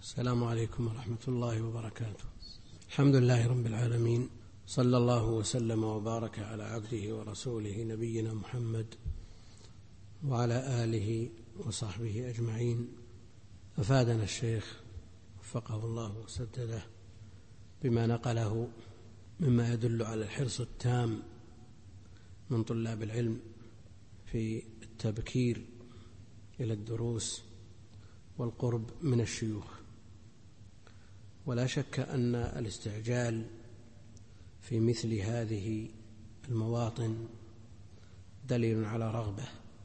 السلام عليكم ورحمة الله وبركاته. الحمد لله رب العالمين، صلى الله وسلم وبارك على عبده ورسوله نبينا محمد وعلى آله وصحبه أجمعين. أفادنا الشيخ وفقه الله وسدده بما نقله مما يدل على الحرص التام من طلاب العلم في التبكير إلى الدروس والقرب من الشيوخ. ولا شك أن الاستعجال في مثل هذه المواطن دليل على رغبة،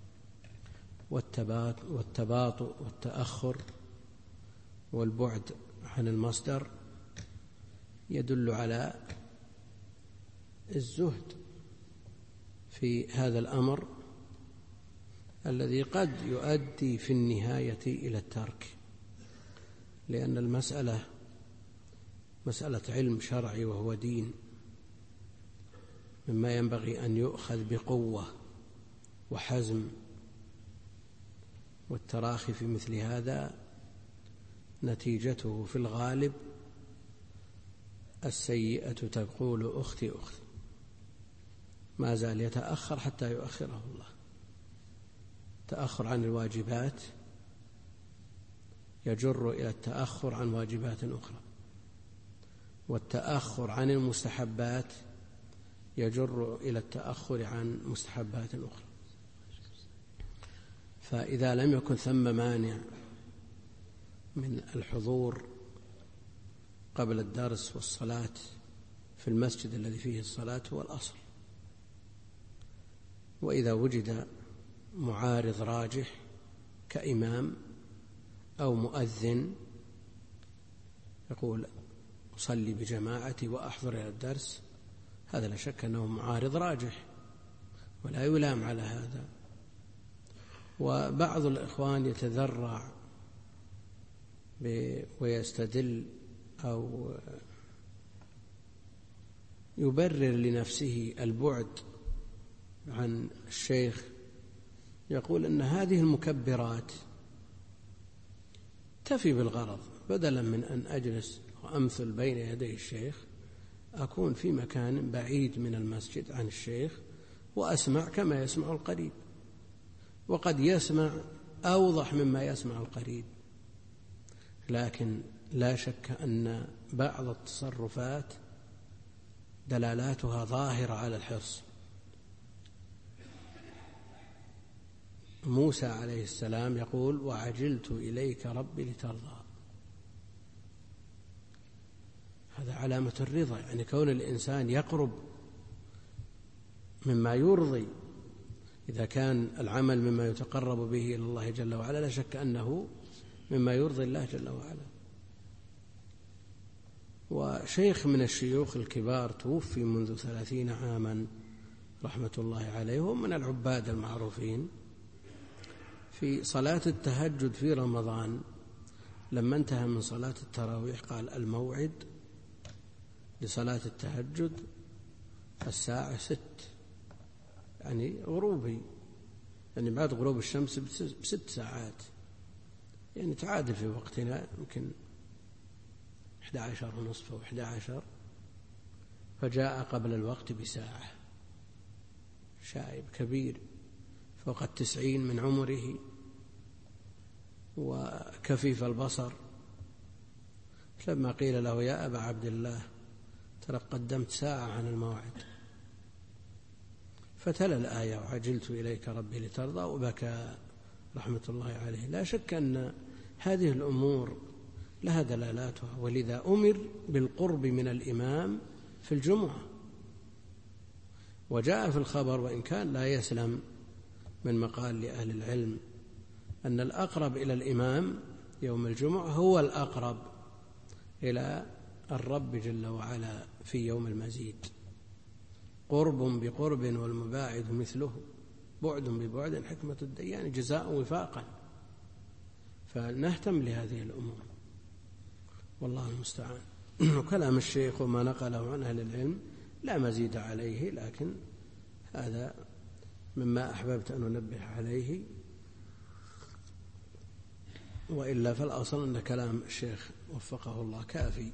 والتباطؤ والتأخر والبعد عن المصدر يدل على الزهد في هذا الأمر الذي قد يؤدي في النهاية إلى الترك، لأن المسألة مسألة علم شرعي وهو دين، مما ينبغي أن يؤخذ بقوة وحزم، والتراخي في مثل هذا نتيجته في الغالب السيئة تقول أختي أختي، ما زال يتأخر حتى يؤخره الله. التأخر عن الواجبات يجر إلى التأخر عن واجبات أخرى، والتأخر عن المستحبات يجر إلى التأخر عن مستحبات أخرى. فإذا لم يكن ثم مانع من الحضور قبل الدرس والصلاة في المسجد الذي فيه الصلاة هو الأصل. وإذا وجد معارض راجح كإمام أو مؤذن يقول أصلي بجماعتي وأحضر إلى الدرس، هذا لا شك أنه معارض راجح ولا يلام على هذا. وبعض الإخوان يتذرع ويستدل أو يبرر لنفسه البعد عن الشيخ، يقول أن هذه المكبرات تفي بالغرض، بدلا من أن أجلس وأمثل بين يدي الشيخ أكون في مكان بعيد من المسجد عن الشيخ وأسمع كما يسمع القريب، وقد يسمع أوضح مما يسمع القريب. لكن لا شك أن بعض التصرفات دلالاتها ظاهرة على الحرص. موسى عليه السلام يقول وعجلت إليك ربي لترضى، هذا علامة الرضا، يعني كون الإنسان يقرب مما يرضي. إذا كان العمل مما يتقرب به إلى الله جل وعلا لا شك أنه مما يرضي الله جل وعلا. وشيخ من الشيوخ الكبار توفي منذ 30 عاما رحمة الله عليه، وهم من العباد المعروفين. في صلاة التهجد في رمضان لما انتهى من صلاة التراويح قال الموعد لصلاة التهجد الساعة 6، يعني غروبي، يعني بعد غروب الشمس ب6 ساعات، يعني تعادل في وقتنا يمكن 11:30 أو 11، فجاء قبل الوقت بساعة. شايب كبير فوق 90 من عمره وكفيف البصر، لما قيل له يا أبا عبد الله ترى قدمت ساعة عن الموعد، فتلا الآية وعجلت إليك ربي لترضى وبكى رحمة الله عليه. لا شك أن هذه الأمور لها دلالاتها، ولذا أمر بالقرب من الإمام في الجمعة. وجاء في الخبر وإن كان لا يسلم من مقال لأهل العلم أن الأقرب إلى الإمام يوم الجمعة هو الأقرب إلى الرب جل وعلا في يوم المزيد. قرب بقرب والمباعد مثله، بعد ببعد حكمة الديان جزاء وفاقا. فنهتم لهذه الأمور والله المستعان. وكلام الشيخ وما نقله عن أهل العلم لا مزيد عليه، لكن هذا مما أحببت أن أنبه عليه. وإلا فالأصل أن كلام الشيخ وفقه الله كافي.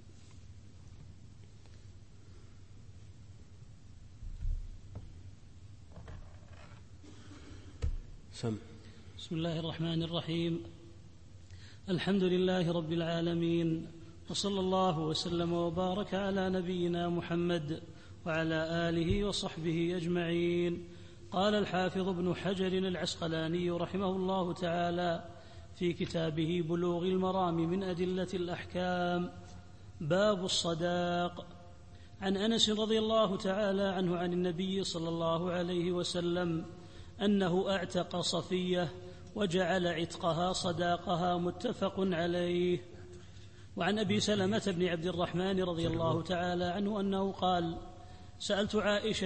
سم. بسم الله الرحمن الرحيم. الحمد لله رب العالمين، وصلى الله وسلم وبارك على نبينا محمد وعلى آله وصحبه أجمعين. قال الحافظ ابن حجر العسقلاني رحمه الله تعالى في كتابه بلوغ المرام من أدلة الأحكام: باب الصداق. عن أنس رضي الله تعالى عنه عن النبي صلى الله عليه وسلم أنه أعتق صفية وجعل عتقها صداقها، متفق عليه. وعن أبي سلمة بن عبد الرحمن رضي الله تعالى عنه أنه قال: سألت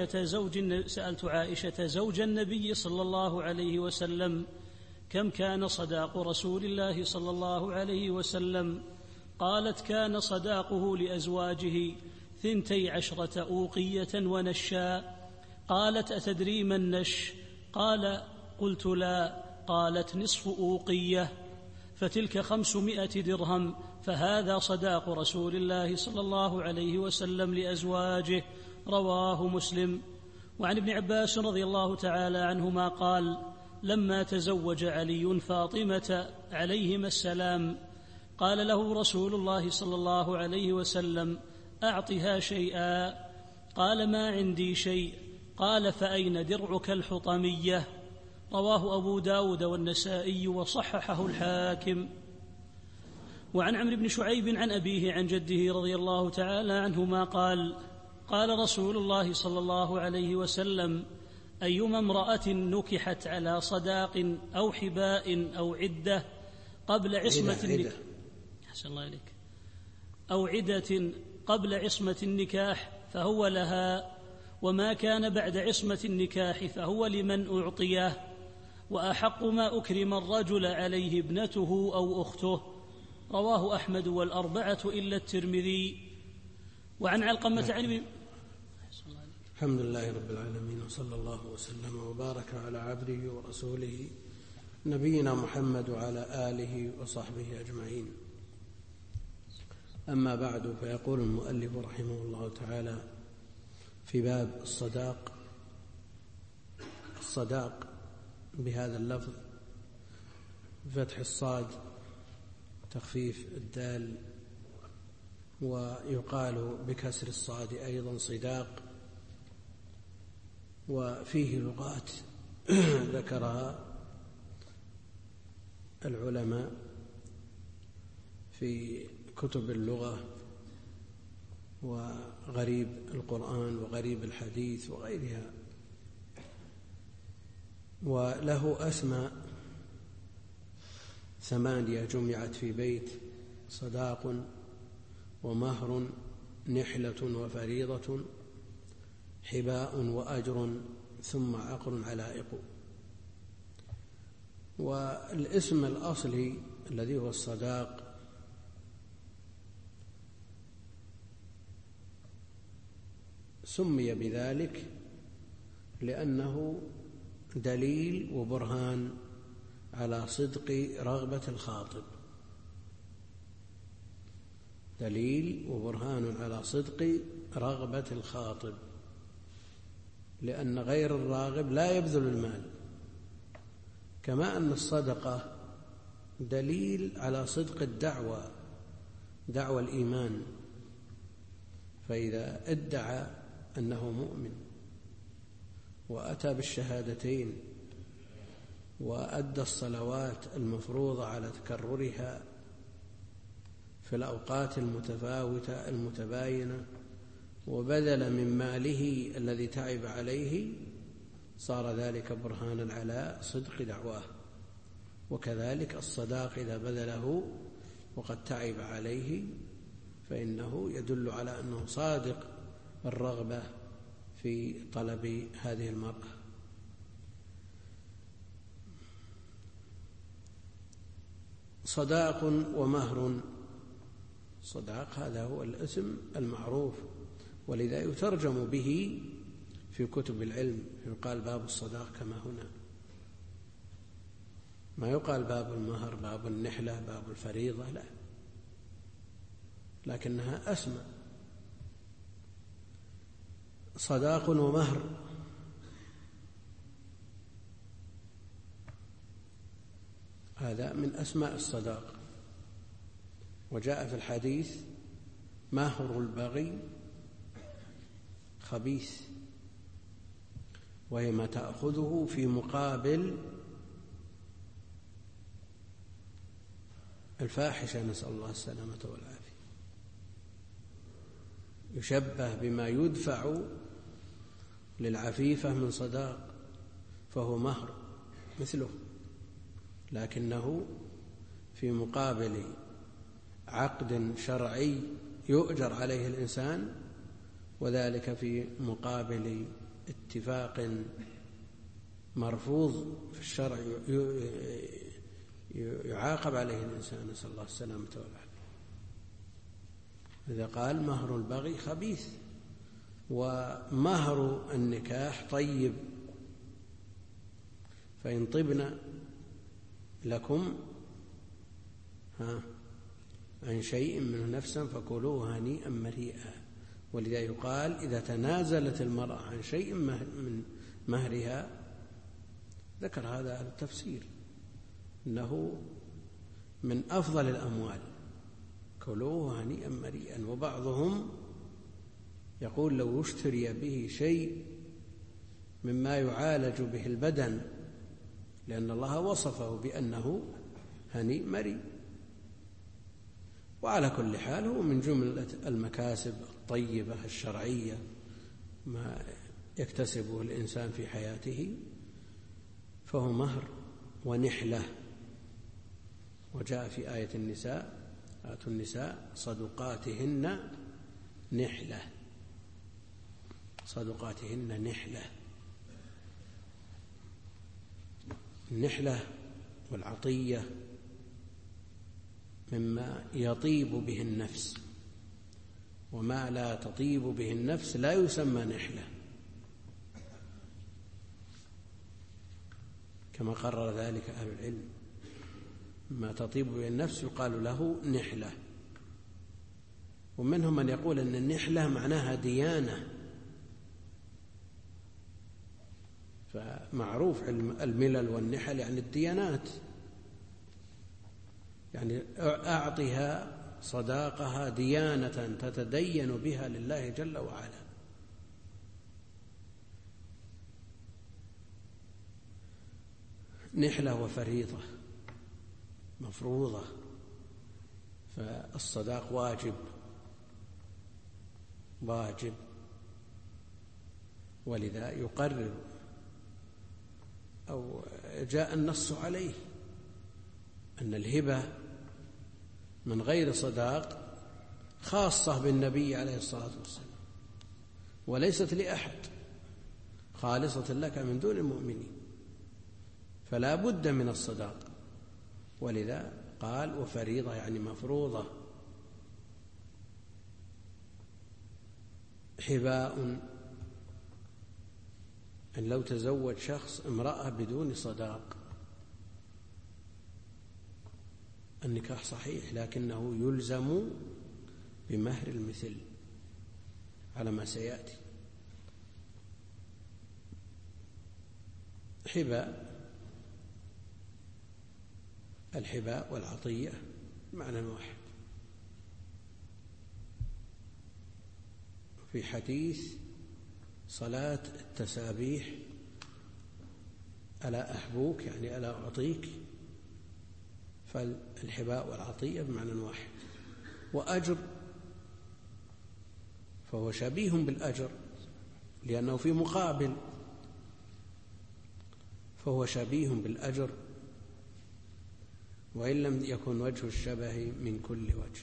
عائشة زوج النبي صلى الله عليه وسلم كم كان صداق رسول الله صلى الله عليه وسلم؟ قالت: كان صداقه لأزواجه 12 أوقية ونشا. قالت: أتدري ما النش؟ قال: قلت لا. قالت: نصف أوقية، فتلك 500 درهم، فهذا صداق رسول الله صلى الله عليه وسلم لأزواجه. رواه مسلم. وعن ابن عباس رضي الله تعالى عنهما قال: لما تزوج علي فاطمة عليهما السلام قال له رسول الله صلى الله عليه وسلم: أعطها شيئا. قال: ما عندي شيء. قال: فأين درعك الحطمية؟ رواه أبو داود والنسائي وصححه الحاكم. وعن عمرو بن شعيب عن أبيه عن جده رضي الله تعالى عنهما قال: قال رسول الله صلى الله عليه وسلم: أيما امرأة نكحت على صداق أو حباء أو عدة قبل عصمة أو عدة قبل عصمة النكاح فهو لها، وما كان بعد عصمة النكاح فهو لمن أعطيه، وأحق ما أكرم الرجل عليه ابنته أو أخته. رواه أحمد والأربعة إلا الترمذي. وعن علقمة عن الحمد لله رب العالمين، وصلى الله وسلم وبارك على عبده ورسوله نبينا محمد وعلى آله وصحبه أجمعين. أما بعد، فيقول المؤلف رحمه الله تعالى في باب الصداق بهذا اللفظ فتح الصاد تخفيف الدال، ويقال بكسر الصاد أيضا صداق. وفيه لغات ذكرها العلماء في كتب اللغة وغريب القرآن وغريب الحديث وغيرها، وله أسماء 8 جمعت في بيت: صداق، ومهر، نحلة وفريضة، حباء، وأجر، ثم عقر علائق. والاسم الأصلي الذي هو الصداق سمي بذلك لأنه دليل وبرهان على صدق رغبة الخاطب، دليل وبرهان على صدق رغبة الخاطب، لأن غير الراغب لا يبذل المال، كما أن الصدقة دليل على صدق الدعوة، دعوة الإيمان. فإذا ادعى أنه مؤمن وأتى بالشهادتين وأدى الصلوات المفروضة على تكررها في الأوقات المتفاوتة المتباينة، وبذل من ماله الذي تعب عليه، صار ذلك برهانا على صدق دعواه. وكذلك الصداق إذا بذله وقد تعب عليه فإنه يدل على أنه صادق الرغبة في طلب هذه المرأة. صداق ومهر. صداق هذا هو الاسم المعروف، ولذا يترجم به في كتب العلم، يقال باب الصداق كما هنا. ما يقال باب المهر، باب النحلة، باب الفريضة، لا، لكنها أسمى. صداق ومهر، هذا من أسماء الصداق. وجاء في الحديث: مهر البغي خبيث، وهي ما تأخذه في مقابل الفاحشة، نسأل الله السلامة والعافية. يشبه بما يدفع للعفيفة من صداق، فهو مهر مثله، لكنه في مقابل عقد شرعي يؤجر عليه الإنسان، وذلك في مقابل اتفاق مرفوض في الشرع يعاقب عليه الإنسان، نسأل الله السلامة والعافية. إذا قال مهر البغي خبيث، ومهر النكاح طيب، فإن طبن لكم عن شيء منه نفسا فكلوه هنيئا مريئا. ولذا يقال: إذا تنازلت المرأة عن شيء من مهرها، ذكر هذا التفسير أنه من أفضل الأموال، كلوه هنيئا مريئا. وبعضهم يقول: لو اشتري به شيء مما يعالج به البدن، لأن الله وصفه بأنه هنيء مريء. وعلى كل حال هو من جملة المكاسب الطيبة الشرعية، ما يكتسبه الإنسان في حياته، فهو مهر ونحلة. وجاء في آية النساء: آتوا النساء صدقاتهن نحلة، صدقاتهن نحلة. النحلة والعطية مما يطيب به النفس، وما لا تطيب به النفس لا يسمى نحلة، كما قرر ذلك أهل العلم. ما تطيب به النفس يقال له نحلة. ومنهم من يقول أن النحلة معناها ديانة، فمعروف الملل والنحل يعني الديانات، يعني أعطها صداقها ديانة تتدين بها لله جل وعلا. نحلة وفريضة مفروضة، فالصداق واجب، ولذا يقرر أو جاء النص عليه أن الهبة من غير صداق خاصة بالنبي عليه الصلاة والسلام، وليست لأحد، خالصة لك من دون المؤمنين، فلا بد من الصداق. ولذا قال: وفريضة يعني مفروضة. حباء، أن لو تزوج شخص امرأة بدون صداق النكاح صحيح، لكنه يلزم بمهر المثل على ما سيأتي. الحباء والعطية معنى واحد. في حديث صلاة التسابيح: ألا أحبوك يعني ألا أعطيك، فالحباء والعطية بمعنى واحد. وأجر، فهو شبيه بالأجر لأنه في مقابل، فهو شبيه بالأجر وإن لم يكن وجه الشبه من كل وجه،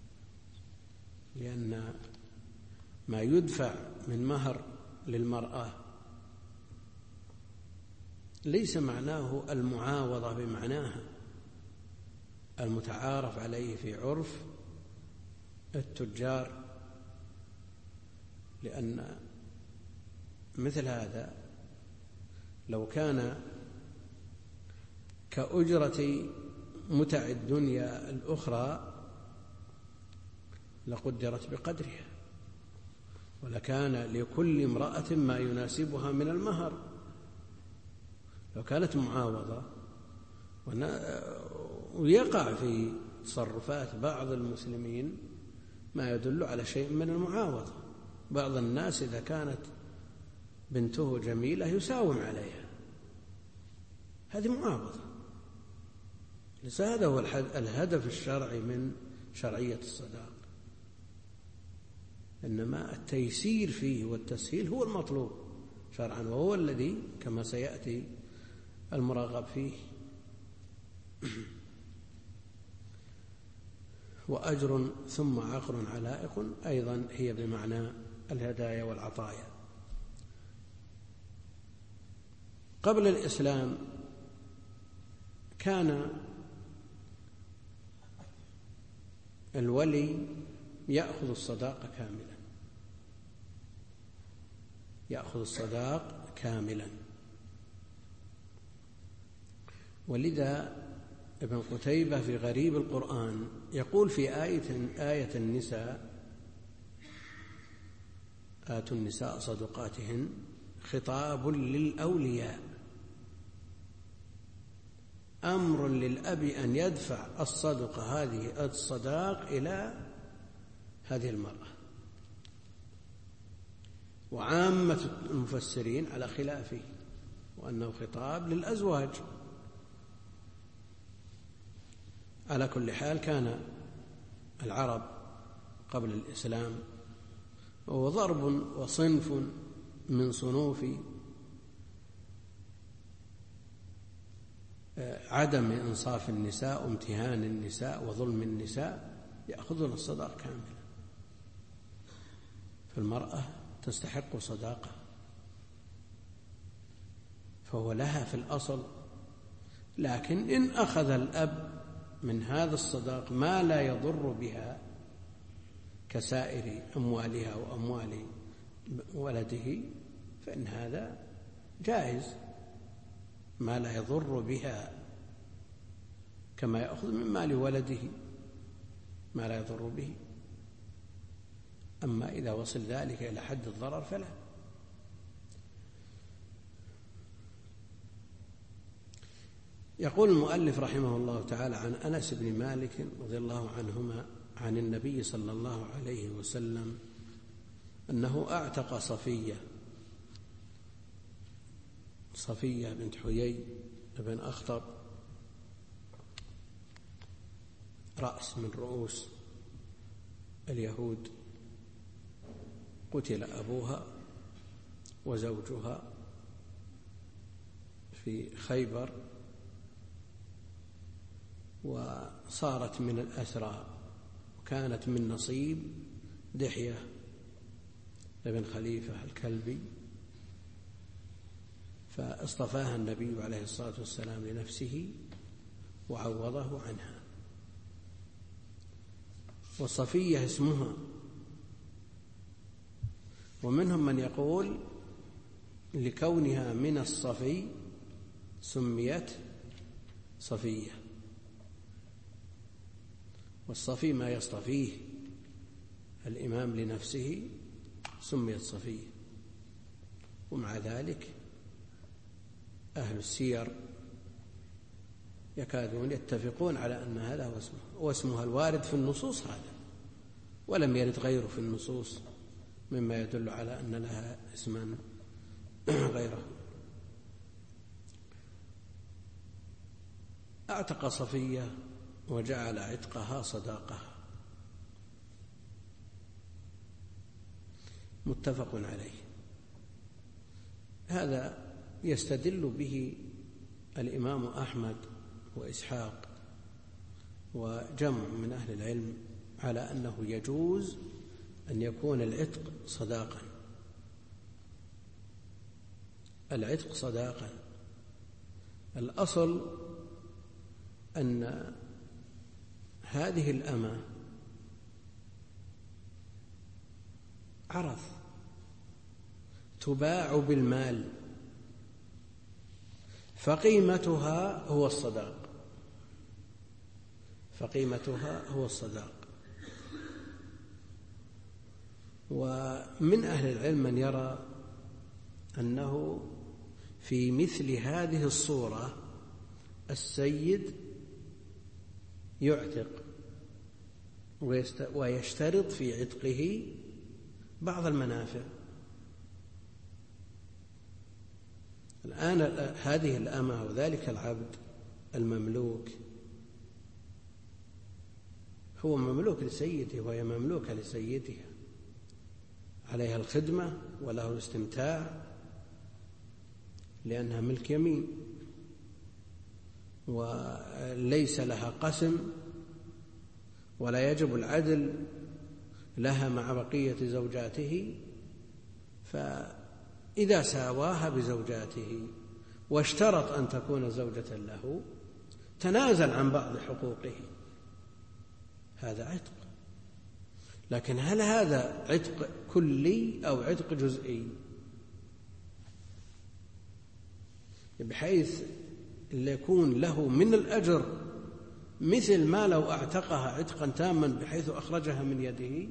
لأن ما يدفع من مهر للمرأة ليس معناه المعاوضة بمعناها المتعارف عليه في عرف التجار، لأن مثل هذا لو كان كأجرة متع الدنيا الأخرى لقدرت بقدرها، ولكان لكل امرأة ما يناسبها من المهر. لو كانت معاوضة، ويقع في تصرفات بعض المسلمين ما يدل على شيء من المعاوضة. بعض الناس إذا كانت بنته جميلة يساوم عليها، هذه معاوضة. ليس هذا هو الهدف الشرعي من شرعية الصداق، إنما التيسير فيه والتسهيل هو المطلوب شرعا، وهو الذي كما سيأتي المرغب فيه. وأجر ثم عقر علائق أيضا هي بمعنى الهدايا والعطايا. قبل الإسلام كان الولي يأخذ الصداق كاملا، يأخذ الصداق كاملا. ولذا ابن قتيبة في غريب القرآن يقول في آية النساء: آتوا النساء صدقاتهن، خطاب للأولياء، أمر للأب أن يدفع الصدقة هذه الصداق إلى هذه المرأة. وعامة المفسرين على خلافه، وأنه خطاب للأزواج. على كل حال كان العرب قبل الإسلام وهو ضرب وصنف من صنوف عدم إنصاف النساء وامتهان النساء وظلم النساء، يأخذون الصداق كاملا. فالمرأة تستحق صداقة، فهو لها في الأصل. لكن إن أخذ الأب من هذا الصداق ما لا يضر بها كسائر أموالها وأموال ولده، فإن هذا جائز، ما لا يضر بها كما يأخذ من مال ولده ما لا يضر به. أما إذا وصل ذلك إلى حد الضرر فلا. يقول المؤلف رحمه الله تعالى عن أنس بن مالك رضي الله عنهما عن النبي صلى الله عليه وسلم أنه أعتق صفية بنت حيي بن أخطب، رأس من رؤوس اليهود، قتل أبوها وزوجها في خيبر، وصارت من الأسرى، وكانت من نصيب دحية بن خليفة الكلبي، فاصطفاها النبي عليه الصلاة والسلام لنفسه وعوضه عنها. وصفية اسمها، ومنهم من يقول لكونها من الصفي سميت صفية، والصفي ما يصطفيه الإمام لنفسه سميت صفية. ومع ذلك أهل السير يكادون يتفقون على أن هذا هو اسمه، واسمها الوارد في النصوص هذا، ولم يرد غيره في النصوص مما يدل على أن لها اسما غيره. اعتق صفية وجعل عتقها صداقها، متفق عليه. هذا يستدل به الإمام أحمد وإسحاق وجمع من أهل العلم على أنه يجوز أن يكون العتق صداقا. العتق صداقا، الأصل أن هذه الأمة عرض تباع بالمال، فقيمتها هو الصداق، فقيمتها هو الصداق. ومن أهل العلم من يرى أنه في مثل هذه الصورة السيد يعتق ويشترط في عتقه بعض المنافع. الآن هذه الأمة وذلك العبد المملوك هو مملوك لسيده وهي مملوكة لسيدها، عليها الخدمة وله الاستمتاع لأنها ملك يمين، وليس لها قسم ولا يجب العدل لها مع بقية زوجاته. فإذا ساواها بزوجاته واشترط أن تكون زوجة له تنازل عن بعض حقوقه، هذا عتق. لكن هل هذا عتق كلي أو عتق جزئي؟ بحيث يكون له من الأجر مثل ما لو اعتقها عتقا تاما بحيث أخرجها من يده.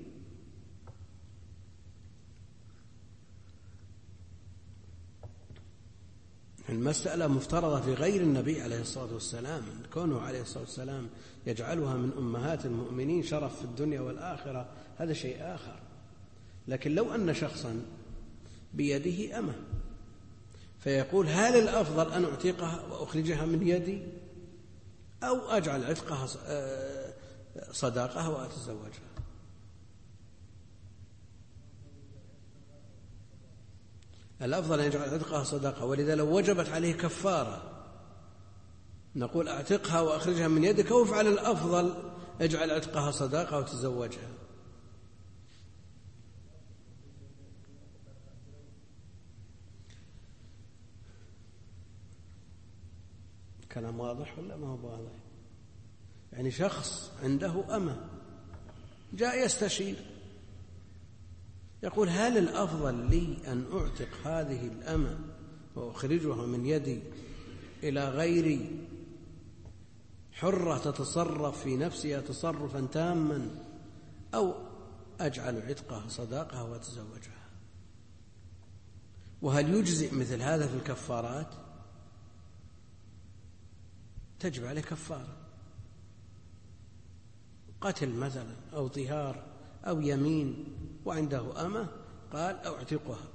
المسألة مفترضة في غير النبي عليه الصلاة والسلام، كونه عليه الصلاة والسلام يجعلها من أمهات المؤمنين شرف في الدنيا والآخرة هذا شيء آخر. لكن لو أن شخصا بيده أمة فيقول هل الأفضل أن أعتقها وأخرجها من يدي أو أجعل عتقها صداقها وأتزوجها؟ الأفضل أن يجعل عتقها صداقة، ولذا لو وجبت عليه كفارة نقول أعتقها وأخرجها من يدك، وافعل الأفضل اجعل عتقها صداقة وتزوجها. كلام واضح ولا ما هو واضح؟ يعني شخص عنده أمة جاء يستشير يقول هل الأفضل لي أن أعتق هذه الأمة وأخرجها من يدي إلى غيري حرة تتصرف في نفسها تصرفا تاما، أو أجعل عتقها صداقها وأتزوجها؟ وهل يجزئ مثل هذا في الكفارات؟ تجب عليه كفارة، قتل مثلا أو طهار أو يمين وعنده أمة قال أعتقها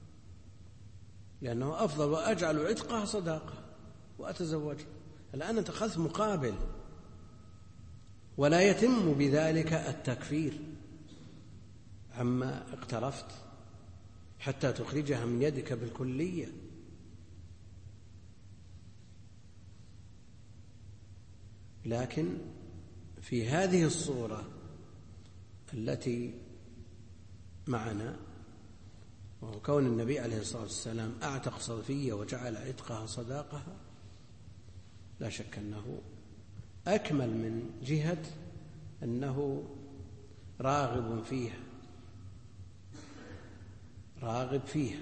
لأنه أفضل، وأجعل عتقها صداقة وأتزوجها. الآن أنت أخذت مقابل، ولا يتم بذلك التكفير عما اقترفت حتى تخرجها من يدك بالكلية. لكن في هذه الصورة التي معنا، وهو كون النبي عليه الصلاة والسلام أعتق صفية وجعل عتقها صداقها، لا شك أنه أكمل من جهة أنه راغب فيها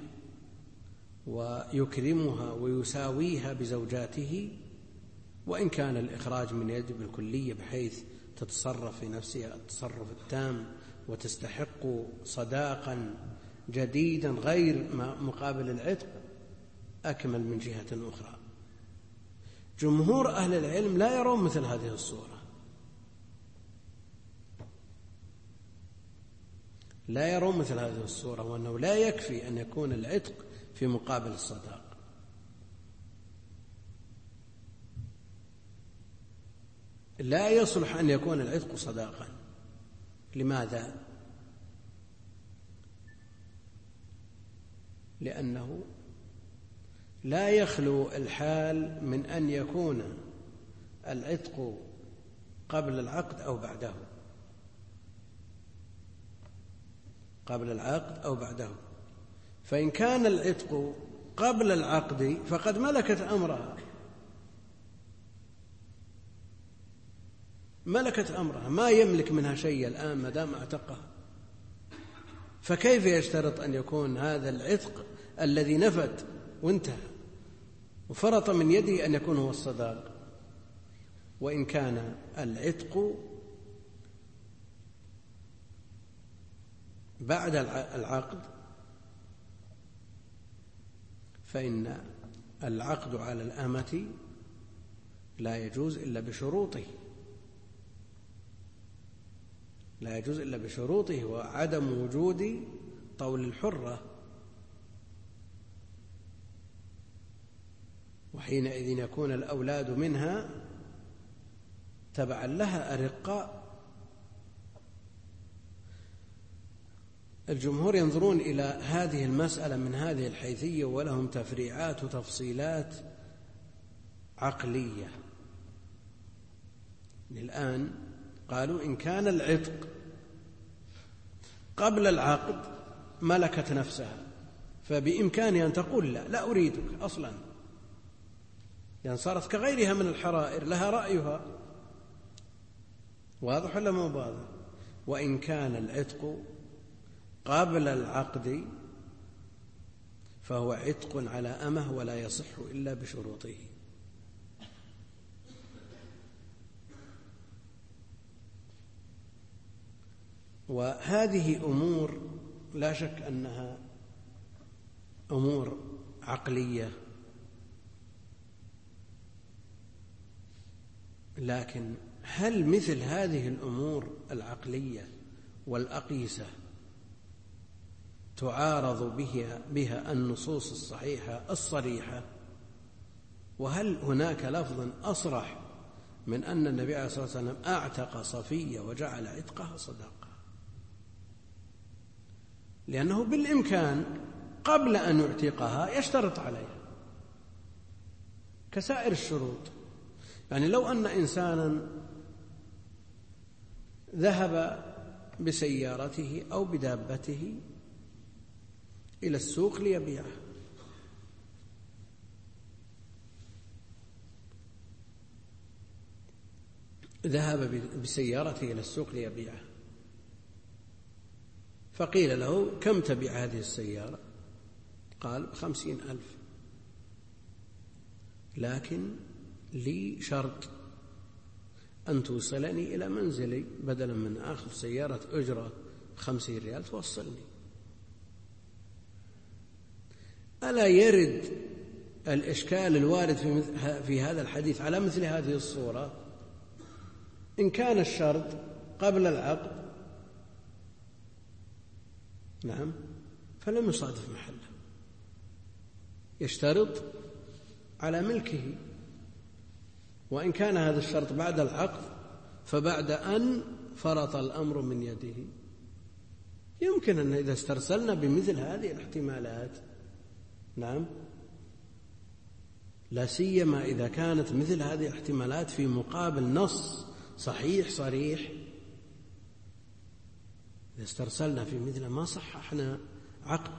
ويكرمها ويساويها بزوجاته، وإن كان الإخراج من يده بالكلية بحيث تتصرف في نفسها التصرف التام وتستحق صداقا جديدا غير مقابل العتق، أكمل من جهة أخرى. جمهور أهل العلم لا يرون مثل هذه الصورة، لا يرون مثل هذه الصورة، وأنه لا يكفي أن يكون العتق في مقابل الصداق. لا يصلح أن يكون العتق صداقا. لماذا؟ لأنه لا يخلو الحال من أن يكون العتق قبل العقد أو بعده، قبل العقد أو بعده. فإن كان العتق قبل العقد فقد ملكت أمرها، ملكت أمرها، ما يملك منها شيء الآن ما دام اعتقها. فكيف يشترط أن يكون هذا العتق الذي نفد وانتهى وفرط من يده أن يكون هو الصداق، وإن كان العتق بعد العقد فإن العقد على الأمة لا يجوز إلا بشروطه، لا يجوز إلا بشروطه، وعدم وجود طول الحرة، وحينئذ يكون الأولاد منها تبعا لها أرقاء. الجمهور ينظرون إلى هذه المسألة من هذه الحيثية، ولهم تفريعات وتفصيلات عقلية. الآن قالوا إن كان العتق قبل العقد ملكت نفسها، فبإمكانها أن تقول لا أريدك أصلا، يعني صارت كغيرها من الحرائر، لها رأيها. واضح ولا مو واضح؟ وإن كان العتق قبل العقد فهو عتق على أمه ولا يصح إلا بشروطه. وهذه أمور لا شك أنها أمور عقلية، لكن هل مثل هذه الأمور العقلية والأقيسة تعارض بها النصوص الصحيحة الصريحة؟ وهل هناك لفظ أصرح من أن النبي عليه الصلاة والسلام أعتق صفية وجعل عتقها صدقة؟ لأنه بالإمكان قبل أن يعتقها يشترط عليها كسائر الشروط. يعني لو أن إنسانا ذهب بسيارته أو بدابته إلى السوق ليبيعها، ذهب بسيارته إلى السوق ليبيعها، فقيل له كم تبيع هذه السيارة؟ قال 50,000، لكن لي شرط أن توصلني إلى منزلي، بدلا من آخذ سيارة أجرة 50 ريال توصلني. ألا يرد الإشكال الوارد في هذا الحديث على مثل هذه الصورة؟ إن كان الشرط قبل العقد نعم فلم يصادف محله، يشترط على ملكه. وإن كان هذا الشرط بعد العقد فبعد أن فرط الأمر من يده. يمكن أن إذا استرسلنا بمثل هذه الاحتمالات نعم، لا سيما إذا كانت مثل هذه الاحتمالات في مقابل نص صحيح صريح، إذا استرسلنا في مثل ما صححنا عقد.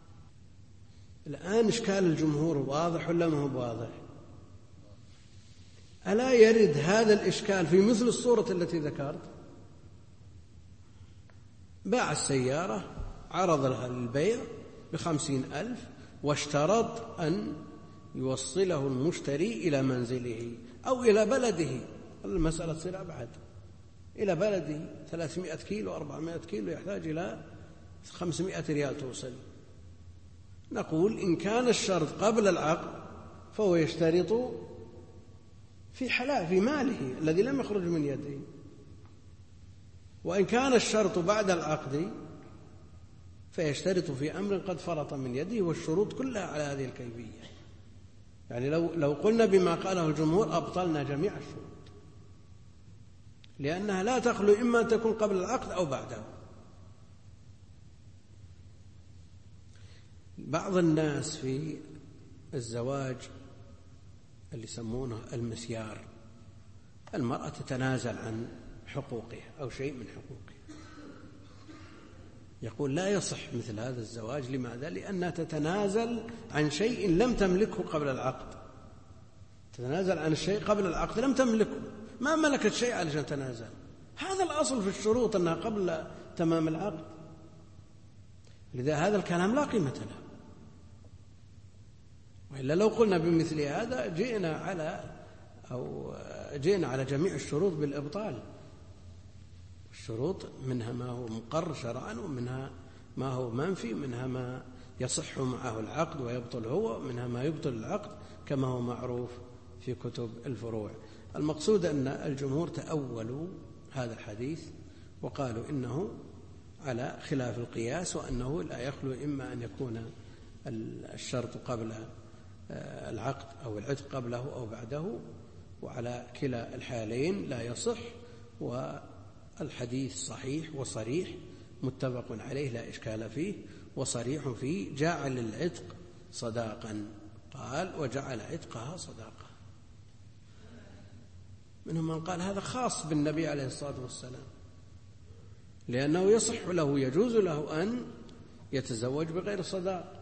الآن إشكال الجمهور واضح ولا ما هو واضح؟ ألا يرد هذا الإشكال في مثل الصورة التي ذكرت؟ باع السيارة، عرض لها للبيع ب50,000، واشترط أن يوصله المشتري إلى منزله أو إلى بلده. المسألة تصير أبعد، إلى بلده 300 كيلو 400 كيلو، يحتاج إلى 500 ريال توصل. نقول إن كان الشرط قبل العقد فهو يشترط في ماله الذي لم يخرج من يده، وإن كان الشرط بعد العقد فيشترط في أمر قد فرط من يده، والشروط كلها على هذه الكيفية. يعني لو قلنا بما قاله الجمهور أبطلنا جميع الشروط، لأنها لا تخلو إما أن تكون قبل العقد أو بعده. بعض الناس في الزواج اللي يسمونه المسيار، المرأة تتنازل عن حقوقها أو شيء من حقوقها، يقول لا يصح مثل هذا الزواج. لماذا؟ لأنها تتنازل عن شيء لم تملكه قبل العقد، تتنازل عن الشيء قبل العقد لم تملكه، ما ملكت شيء علشان تنازل. هذا الأصل في الشروط أنها قبل تمام العقد، لذا هذا الكلام لا قيمة له. وإلا لو قلنا بمثل هذا جئنا على جميع الشروط بالإبطال. الشروط منها ما هو مقر شرعا، ومنها ما هو منفي، منها ما يصح معه العقد ويبطل هو، ومنها ما يبطل العقد كما هو معروف في كتب الفروع. المقصود أن الجمهور تأولوا هذا الحديث وقالوا إنه على خلاف القياس، وأنه لا يخلو إما أن يكون الشرط قبل العقد أو العتق قبله أو بعده، وعلى كلا الحالين لا يصح. والحديث صحيح وصريح متفق عليه لا إشكال فيه، وصريح فيه جعل العتق صداقا، قال وجعل عتقها صداقة. منهم من قال هذا خاص بالنبي عليه الصلاة والسلام، لأنه يصح له يجوز له أن يتزوج بغير صداق،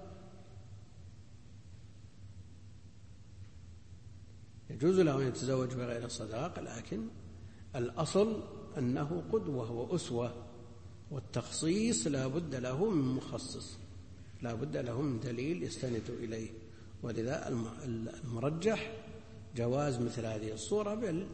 يجوز له أن يتزوج بغير صداق، لكن الأصل أنه قدوة وأسوة، والتخصيص لا بد له من مخصص، لا بد له من دليل يستند إليه. ولذا المرجح جواز مثل هذه الصورة، بل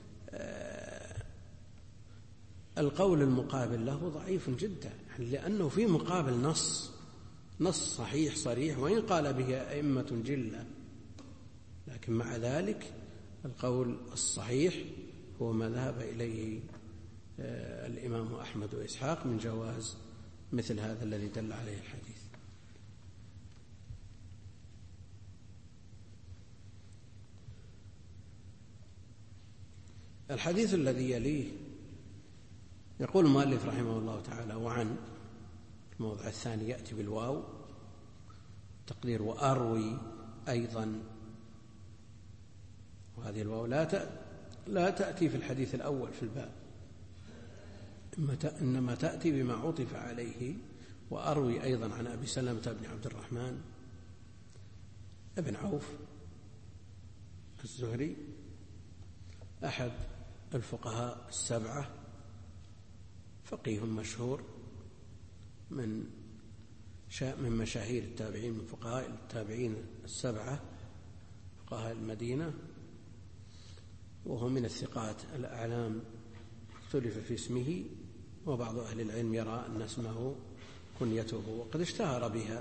القول المقابل له ضعيف جدا، لأنه في مقابل نص صحيح صريح، وإن قال به أئمة جلة، لكن مع ذلك القول الصحيح هو ما ذهب إليه الإمام أحمد وإسحاق من جواز مثل هذا الذي دل عليه الحديث. الحديث الذي يليه يقول المؤلف رحمه الله تعالى: وعن، الموضع الثاني يأتي بالواو، تقدير وأروي أيضا، وهذه الواو لا تأتي في الحديث الأول في الباب، إنما تأتي بما عطف عليه. وأروي أيضا عن أبي سلمة بن عبد الرحمن بن عوف الزهري، أحد الفقهاء السبعة، فقيه مشهور من مشاهير التابعين، من فقهاء التابعين السبعة فقهاء المدينة، وهو من الثقات الأعلام، اختلف في اسمه، وبعض أهل العلم يرى أن اسمه كنيته، وقد اشتهر بها.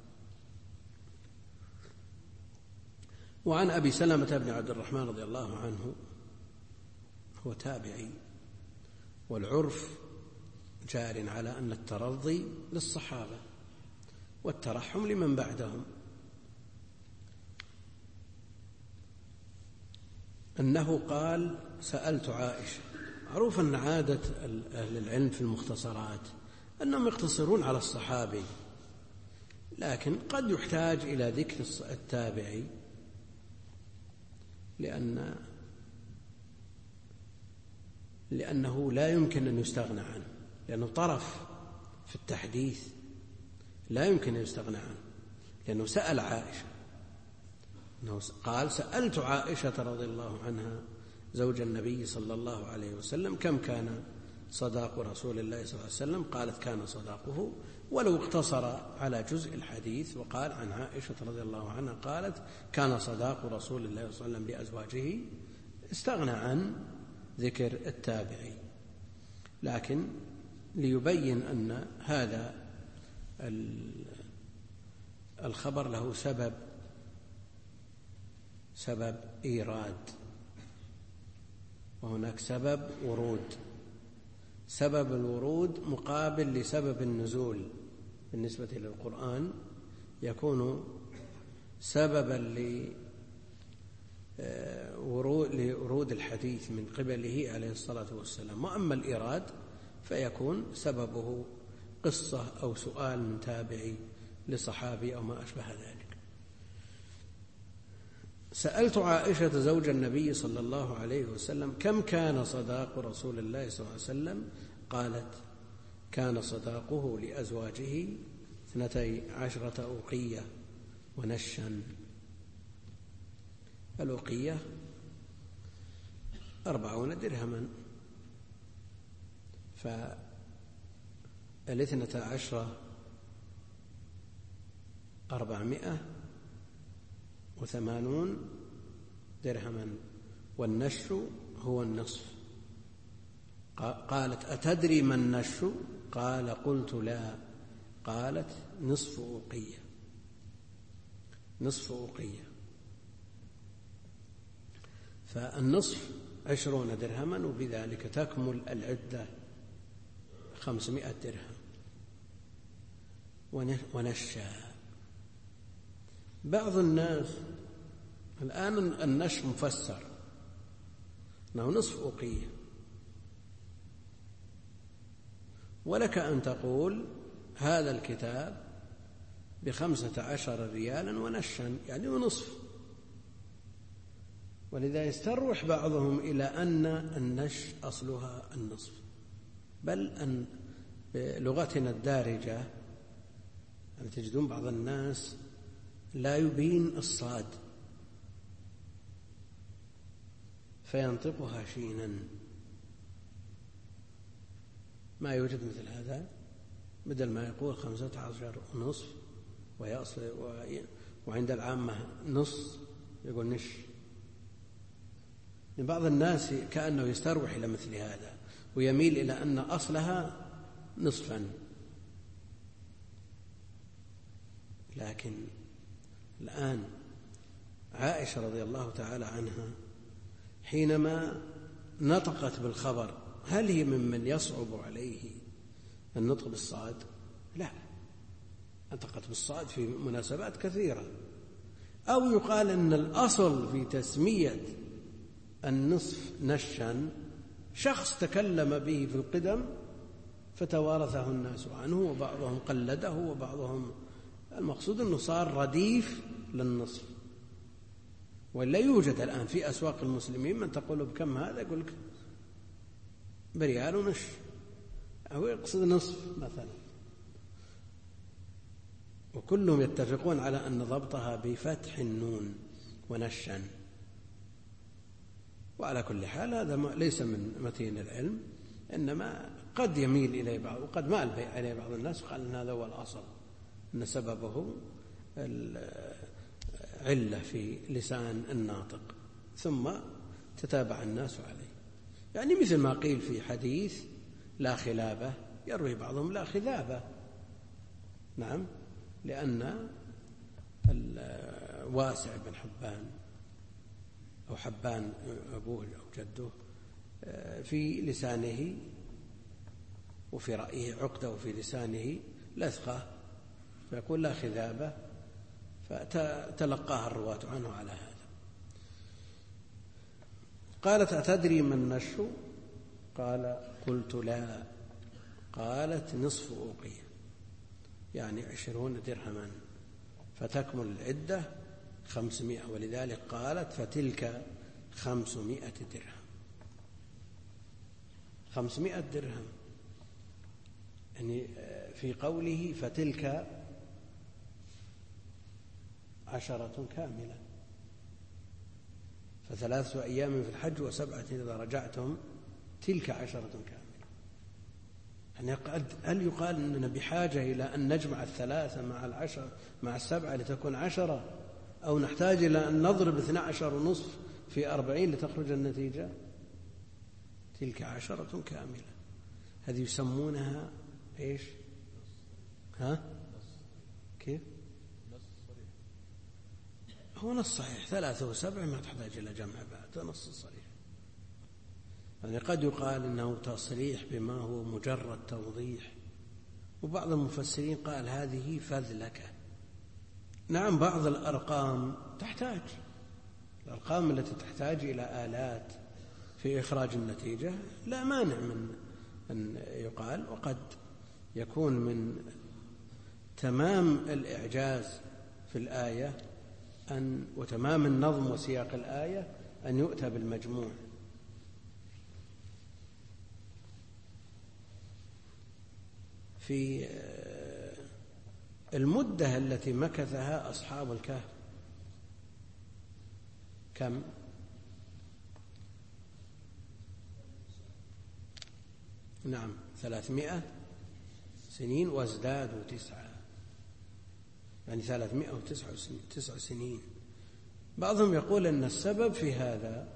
وعن أبي سلمة بن عبد الرحمن رضي الله عنه، هو تابعي، والعرف جار على أن الترضي للصحابة والترحم لمن بعدهم، أنه قال: سألت عائشة. معروف أن عادة أهل العلم في المختصرات أنهم يقتصرون على الصحابي، لكن قد يحتاج إلى ذكر التابعي، لأنه لا يمكن أن يستغنى عنه، لأنه طرف في التحديث لا يمكن أن يستغنى عنه، لأنه سأل عائشة، أنه قال: سألت عائشة رضي الله عنها زوج النبي صلى الله عليه وسلم كم كان صداق رسول الله صلى الله عليه وسلم؟ قالت: كان صداقه. ولو اقتصر على جزء الحديث وقال عن عائشة رضي الله عنها قالت: كان صداق رسول الله صلى الله عليه وسلم لأزواجه، استغنى عن ذكر التابعي. لكن ليبين أن هذا الخبر له سبب إيراد، وهناك سبب ورود. سبب الورود مقابل لسبب النزول، بالنسبة للقرآن يكون سببا لورود الحديث من قبله عليه الصلاة والسلام. وأما الإيراد فيكون سببه قصة أو سؤال من تابعي لصحابي أو ما أشبه ذلك. سألت عائشة زوج النبي صلى الله عليه وسلم كم كان صداق رسول الله صلى الله عليه وسلم؟ قالت: كان صداقه لأزواجه 12 أوقية ونشا. الأوقية 40 درهما، 12 400 و80 درهما، والنش هو النصف. قالت: أتدري ما النش؟ قال: قلت: لا. قالت: نصف أوقية. نصف أوقية. فالنصف 20 درهما، وبذلك تكمل العدة 500 درهم. ونشا. بعض الناس الآن النش مفسر أنه نصف أوقية، ولك أن تقول هذا الكتاب ب15 ريالا ونشا، يعني ونصف. ولذا يستروح بعضهم إلى أن النش أصلها النصف، بل أن بلغتنا الدارجة أن تجدون بعض الناس لا يبين الصاد فينطقها شينا. ما يوجد مثل هذا، بدل ما يقول 15 ونصف وعند العامة نص يقول نش. بعض الناس كأنه يستروح إلى مثل هذا ويميل إلى أن أصلها نصفا، لكن الآن عائشة رضي الله تعالى عنها حينما نطقت بالخبر، هل هي ممن يصعب عليه النطق بالصاد؟ لا، نطقت بالصاد في مناسبات كثيرة. أو يقال أن الأصل في تسمية النصف نشا شخص تكلم به في القدم فتوارثه الناس عنه، وبعضهم قلده وبعضهم، المقصود أنه صار رديف للنصف. ولا يوجد الآن في أسواق المسلمين من تقول بكم هذا، يقول لك بريال ونش، أو يقصد نصف مثلا، وكلهم يتفقون على أن ضبطها بفتح النون ونشا. وعلى كل حال هذا ليس من متين العلم، إنما قد يميل إليه بعض، وقد مال إليه بعض الناس وقال أن هذا هو الأصل، أن سببه علة في لسان الناطق، ثم تتابع الناس عليه. يعني مثل ما قيل في حديث لا خلابة، يروي بعضهم لا خذابة. نعم، لأن واسع بن حبان أو حبان أبوه أو جده في لسانه وفي رأيه عقدة وفي لسانه لثقة، فيقول لا خذابة، فتلقاها الرواة عنه على هذا. قالت: أتدري ما النش؟ قال: قلت: لا. قالت: نصف أوقية، يعني 20 درهما، فتكمل العدة 500. ولذلك قالت: فتلك 500 درهم. 500 درهم، يعني في قوله فتلك 10 كاملة، ف3 أيام في الحج و7 إذا رجعتم، تلك 10 كاملة. يعني هل يقال أننا بحاجة إلى أن نجمع 3 مع 7 لتكون 10، أو نحتاج إلى أن نضرب 12.5 في 40 لتخرج النتيجة؟ تلك 10 كاملة. هذه يسمونها إيش؟ كيف؟ هو نص صحيح، 3 و7 ما تحتاج إلى جمع بعد، نص صحيح. يعني قد يقال إنه تصريح بما هو مجرد توضيح، وبعض المفسرين قال هذه فذلكة. نعم، بعض الأرقام تحتاج، الأرقام التي تحتاج إلى آلات في إخراج النتيجة لا مانع من أن يقال. وقد يكون من تمام الإعجاز في الآية وتمام النظم وسياق الآية أن يؤتى بالمجموع. في المدة التي مكثها أصحاب الكهف كم؟ نعم، 300 سنين وازدادوا 9، يعني 309 سنين. بعضهم يقول أن السبب في هذا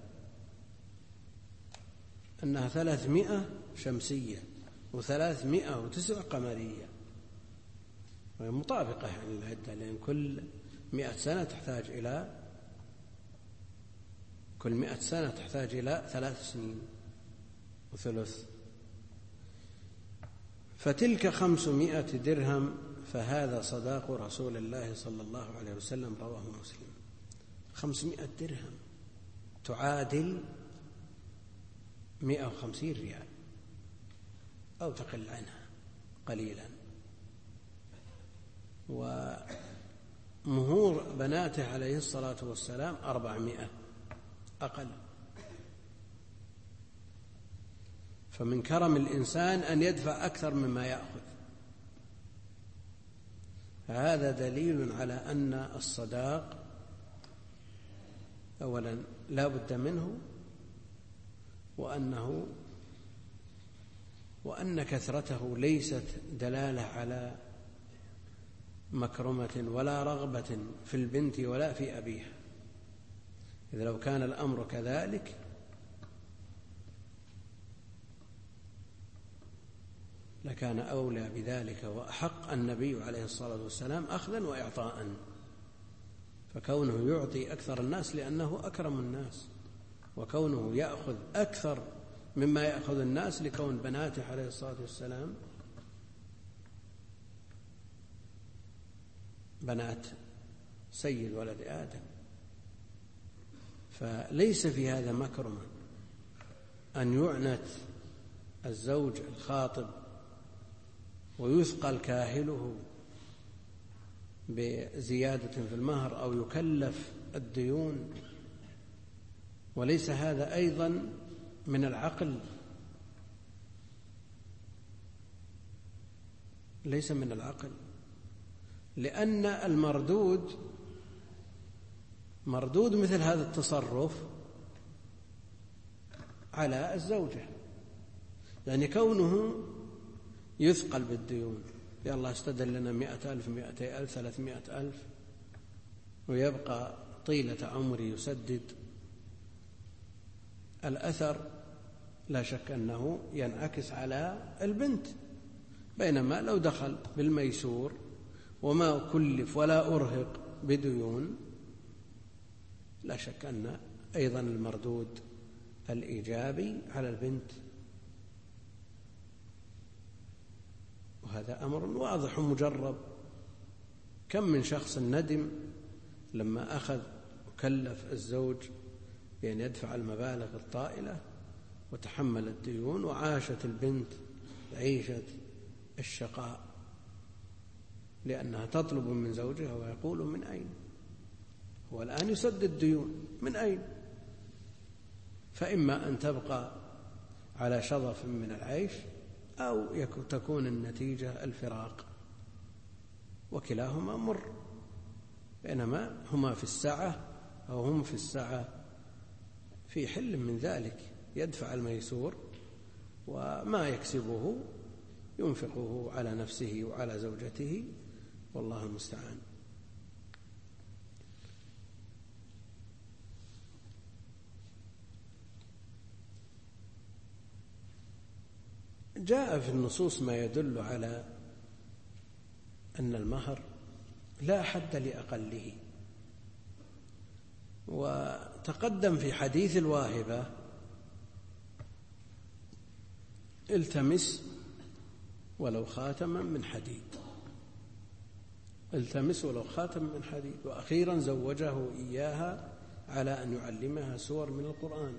أنها 300 شمسية و309 قمرية، وهي مطابقة يعني العدة، لأن كل 100 سنة تحتاج إلى 3 سنين وثلث. فتلك 500 درهم، فهذا صداق رسول الله صلى الله عليه وسلم، رواه مسلم. 500 درهم تعادل 150 ريال أو تقل عنها قليلا. ومهور بناته عليه الصلاة والسلام 400 أقل. فمن كرم الإنسان أن يدفع أكثر مما يأخذ. هذا دليل على أن الصداق أولا لا بد منه، وأن كثرته ليست دلالة على مكرمة ولا رغبة في البنت ولا في أبيها. إذا لو كان الأمر كذلك لكان أولى بذلك وأحق النبي عليه الصلاة والسلام أخذا وإعطاء. فكونه يعطي أكثر الناس لأنه أكرم الناس، وكونه يأخذ أكثر مما يأخذ الناس لكون بناته عليه الصلاة والسلام بنات سيد ولد آدم. فليس في هذا مكرما أن يعنت الزوج الخاطب ويثقل كاهله بزيادة في المهر أو يكلف الديون، وليس هذا أيضا من العقل، ليس من العقل، لأن مردود مثل هذا التصرف على الزوجة. يعني كونه يثقل بالديون، يا الله استدل لنا 100,000 200,000 300,000 ويبقى طيلة عمري يسدد، الأثر لا شك أنه ينعكس على البنت. بينما لو دخل بالميسور وما كلف ولا أرهق بديون لا شك أن أيضا المردود الإيجابي على البنت. وهذا أمر واضح مجرب. كم من شخص ندم لما أخذ وكلف الزوج بأن يدفع المبالغ الطائلة وتحمل الديون، وعاشت البنت عيشة الشقاء لأنها تطلب من زوجها ويقول من أين؟ هو الآن يسدد ديون، من أين؟ فإما أن تبقى على شظف من العيش أو تكون النتيجة الفراق، وكلاهما مر. بينما هم في السعة في حل من ذلك، يدفع الميسور وما يكسبه ينفقه على نفسه وعلى زوجته، والله المستعان. جاء في النصوص ما يدل على أن المهر لا حد لأقله، وتقدم في حديث الواهبة: التمس ولو خاتما من حديد، التمس ولو خاتم من حديد. وأخيرا زوجه إياها على أن يعلمها سور من القرآن.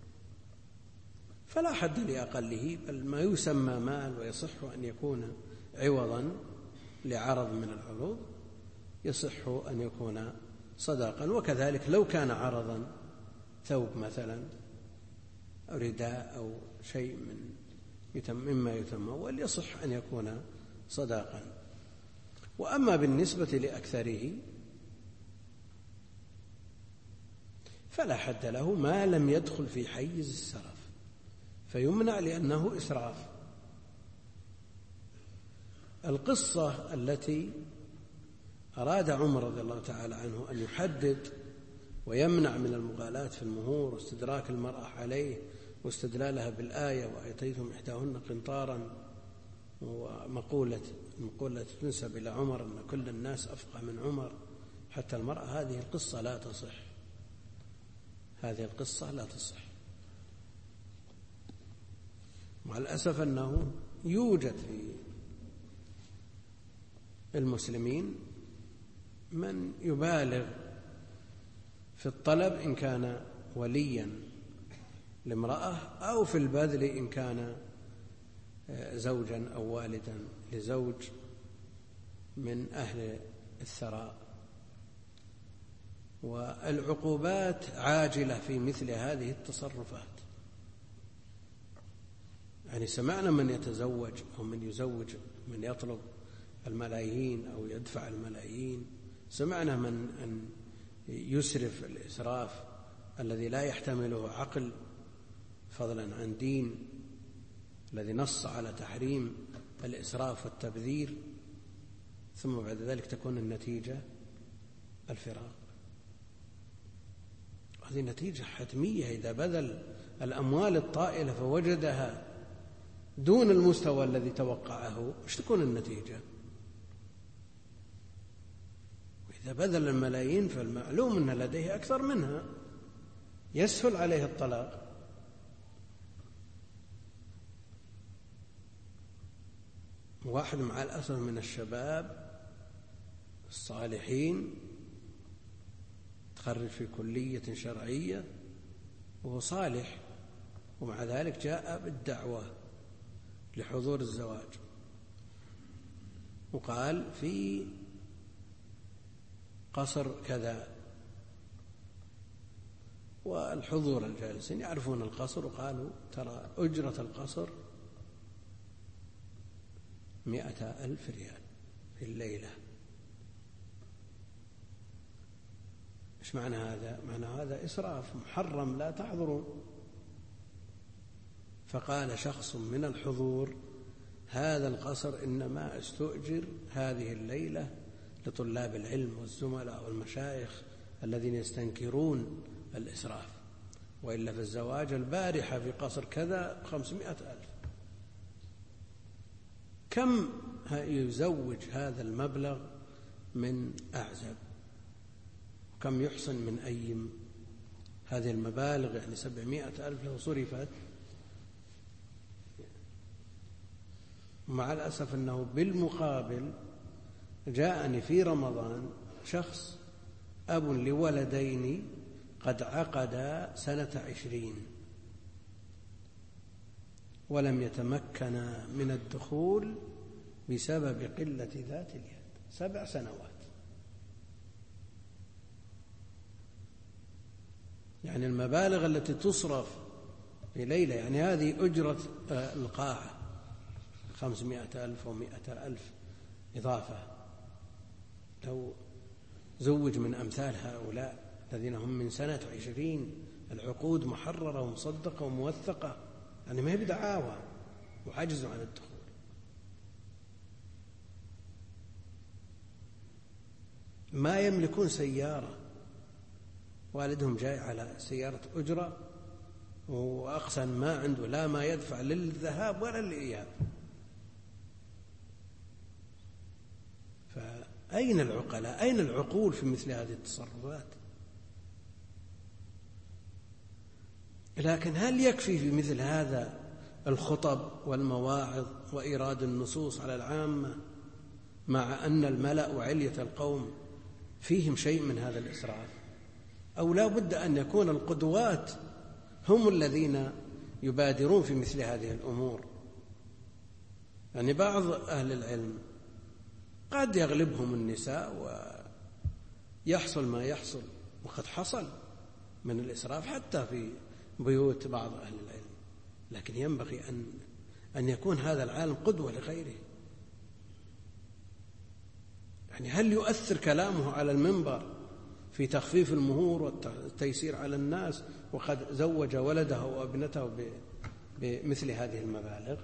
فلا حد لأقله، بل ما يسمى مال ويصح أن يكون عوضا لعرض من العروض يصح أن يكون صداقا. وكذلك لو كان عرضا ثوب مثلا أو رداء أو شيء مما يتمول يصح أن يكون صداقا. وأما بالنسبة لأكثره فلا حد له ما لم يدخل في حيز السرف، فيمنع لأنه إسراف. القصة التي أراد عمر رضي الله تعالى عنه أن يحدد ويمنع من المغالاة في المهور واستدراك المرأة عليه واستدلالها بالآية وآتيتم إحداهن قنطارا، ومقولة تنسب إلى عمر أن كل الناس أفقه من عمر حتى المرأة. هذه القصة لا تصح، هذه القصة لا تصح. مع الأسف أنه يوجد في المسلمين من يبالغ في الطلب إن كان وليا لامرأة، أو في البذل إن كان زوجا أو والدا لزوج من أهل الثراء. والعقوبات عاجلة في مثل هذه التصرفات. يعني سمعنا من يتزوج أو من يزوج، من يطلب الملايين أو يدفع الملايين، سمعنا من أن يسرف الإسراف الذي لا يحتمله عقل فضلا عن دين، الذي نص على تحريم الإسراف والتبذير، ثم بعد ذلك تكون النتيجة الفراق. هذه نتيجة حتمية. إذا بذل الأموال الطائلة فوجدها دون المستوى الذي توقعه، ايش تكون النتيجة؟ وإذا بذل الملايين فالمعلوم أن لديه أكثر منها، يسهل عليه الطلاق. واحد مع الأسف من الشباب الصالحين تخرج في كلية شرعية وهو صالح، ومع ذلك جاء بالدعوة لحضور الزواج، وقال في قصر كذا، والحضور الجالسين يعرفون القصر، وقالوا ترى أجرة القصر 100,000 ريال في الليلة. إيش معنى هذا؟ معنى هذا إسراف محرم لا تحضرون. فقال شخص من الحضور: هذا القصر إنما استؤجر هذه الليلة لطلاب العلم والزملاء والمشايخ الذين يستنكرون الإسراف، وإلا في الزواج البارحة في قصر كذا 500,000. كم يزوج هذا المبلغ من أعزب؟ كم يحسن من أيم هذه المبالغ؟ يعني 700,000 لو صرفت. مع الأسف أنه بالمقابل جاءني في رمضان شخص أب لولدين قد عقدا سنة 20 ولم يتمكنا من الدخول بسبب قلة ذات اليد. 7 سنوات. يعني المبالغ التي تصرف في ليلة، يعني هذه أجرة القاعة 500,000 أو 100,000 إضافة. لو زوج من أمثال هؤلاء الذين هم من سنة 20 العقود محررة ومصدقة وموثقة، يعني ما هي بدعاوى وعجزوا عن الدخول. ما يملكون سيارة، والدهم جاي على سيارة أجرة، وأقسى ما عنده لا ما يدفع للذهاب ولا للإياب. فأين العقلاء؟ أين العقول في مثل هذه التصرفات؟ لكن هل يكفي في مثل هذا الخطب والمواعظ وإيراد النصوص على العامة مع أن الملأ وعلية القوم فيهم شيء من هذا الإسراف؟ أو لا بد أن يكون القدوات هم الذين يبادرون في مثل هذه الأمور؟ يعني بعض أهل العلم قد يغلبهم النساء ويحصل ما يحصل، وقد حصل من الإسراف حتى في بيوت بعض أهل العلم، لكن ينبغي أن يكون هذا العالم قدوة لغيره. يعني هل يؤثر كلامه على المنبر في تخفيف المهور والتيسير على الناس وقد زوج ولده وابنته بمثل هذه المبالغ؟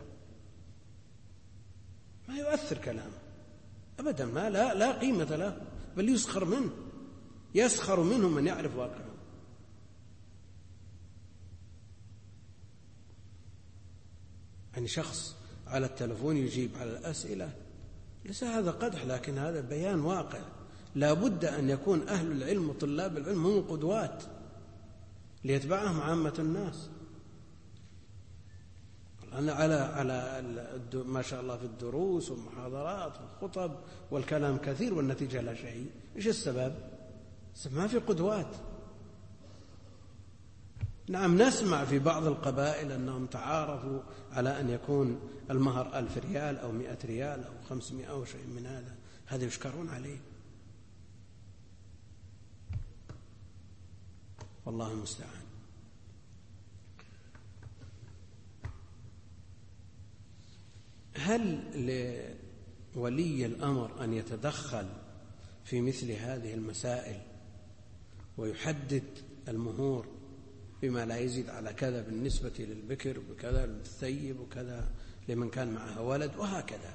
ما يؤثر كلامه أبدا، ما لا قيمة له، بل يسخر منه. يسخر منهم من يعرف واقعهم. يعني شخص على التلفون يجيب على الأسئلة، ليس هذا قدح، لكن هذا بيان واقع. لا بد أن يكون أهل العلم وطلاب العلم هم قدوات ليتبعهم عامة الناس. أنا على ما شاء الله في الدروس والمحاضرات والخطب والكلام كثير والنتيجة لا شيء. إيش السبب؟ ما في قدوات. نعم، نسمع في بعض القبائل أنهم تعارفوا على أن يكون المهر 1000 ريال أو 100 ريال أو 500 أو شيء من هذا يشكرون عليه، والله المستعان. هل لولي الأمر أن يتدخل في مثل هذه المسائل ويحدد المهور بما لا يزيد على كذا بالنسبة للبكر وكذا للثيب وكذا لمن كان معها ولد وهكذا؟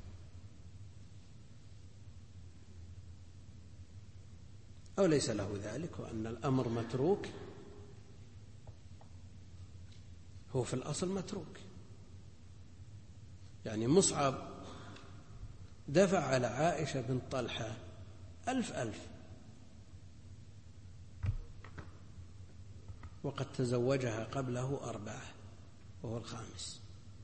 أو ليس له ذلك وأن الأمر متروك؟ هو في الأصل متروك. يعني مصعب دفع على عائشة بنت طلحة 1000 وقد تزوجها قبله 4 وهو الخامس.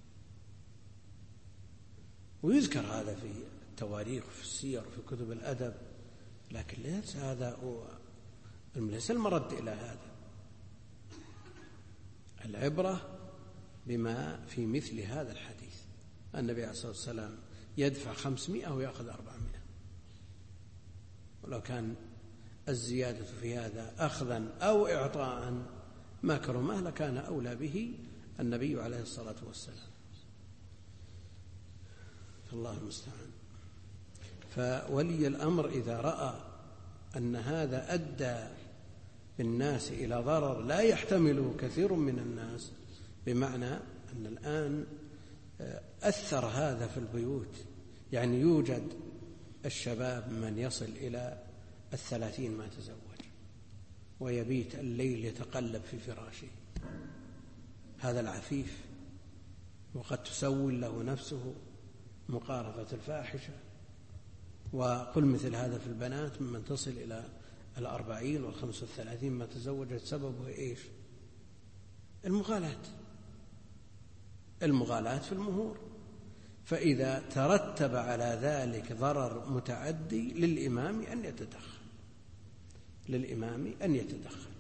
ويذكر هذا في التواريخ وفي السير وفي كتب الأدب، لكن ليس هذا هو ليس المرد إلى هذا. العبرة بما في مثل هذا الحديث. النبي عليه الصلاة والسلام يدفع 500 ويأخذ 400، ولو كان الزيادة في هذا أخذا أو إعطاء مكرمة لكان أولى به النبي عليه الصلاة والسلام. الله المستعان. فولي الأمر إذا رأى أن هذا أدى بالناس إلى ضرر لا يحتمله كثير من الناس، بمعنى أن الآن أثر هذا في البيوت. يعني يوجد الشباب من يصل إلى 30 ما تزوج ويبيت الليل يتقلب في فراشه، هذا العفيف، وقد تسول له نفسه مقارفة الفاحشة. وقل مثل هذا في البنات ممن تصل إلى 40 و35 ما تزوجت سببه إيش؟ المغالاة في المهور. فإذا ترتب على ذلك ضرر متعدي للإمام أن يتدخل.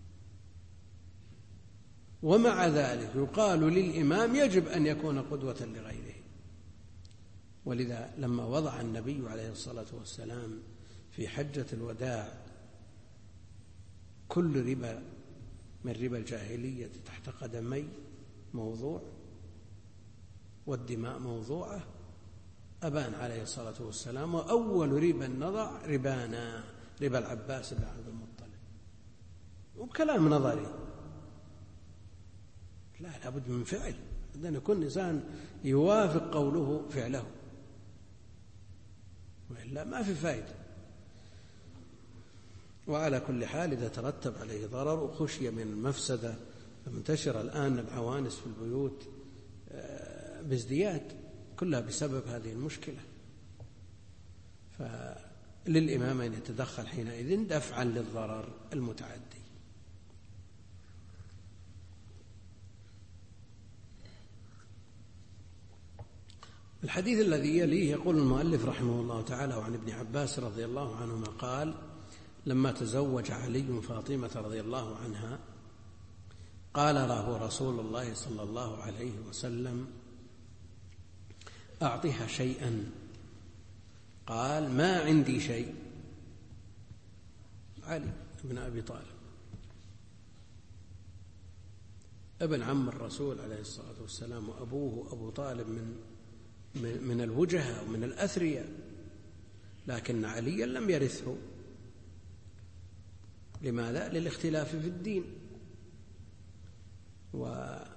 ومع ذلك يقال للإمام يجب أن يكون قدوة لغيره. ولذا لما وضع النبي عليه الصلاة والسلام في حجة الوداع كل ربا من ربا الجاهلية تحت قدمي موضوع والدماء موضوعة، أبان عليه الصلاة والسلام وأول ربا نضع ربانا، ربا العباس بن عبد المطلب. وبكلام نظري، لابد من فعل، أن يكون إنسان يوافق قوله فعله، وإلا ما في فائدة. وعلى كل حال إذا ترتب عليه ضرر وخشي من المفسدة، منتشر الآن العوانس في البيوت بازدياد، كلها بسبب هذه المشكلة. فللإمام أن يتدخل حينئذ دفعا للضرر المتعدي. الحديث الذي يليه يقول المؤلف رحمه الله تعالى: وعن ابن عباس رضي الله عنهما قال: لما تزوج علي فاطمة رضي الله عنها قال له رسول الله صلى الله عليه وسلم: أعطها شيئا. قال: ما عندي شيء. علي بن أبي طالب ابن عم الرسول عليه الصلاة والسلام، وأبوه أبو طالب من الوجهة ومن الأثرياء، لكن عليا لم يرثه. لماذا؟ للاختلاف في الدين. ويقول: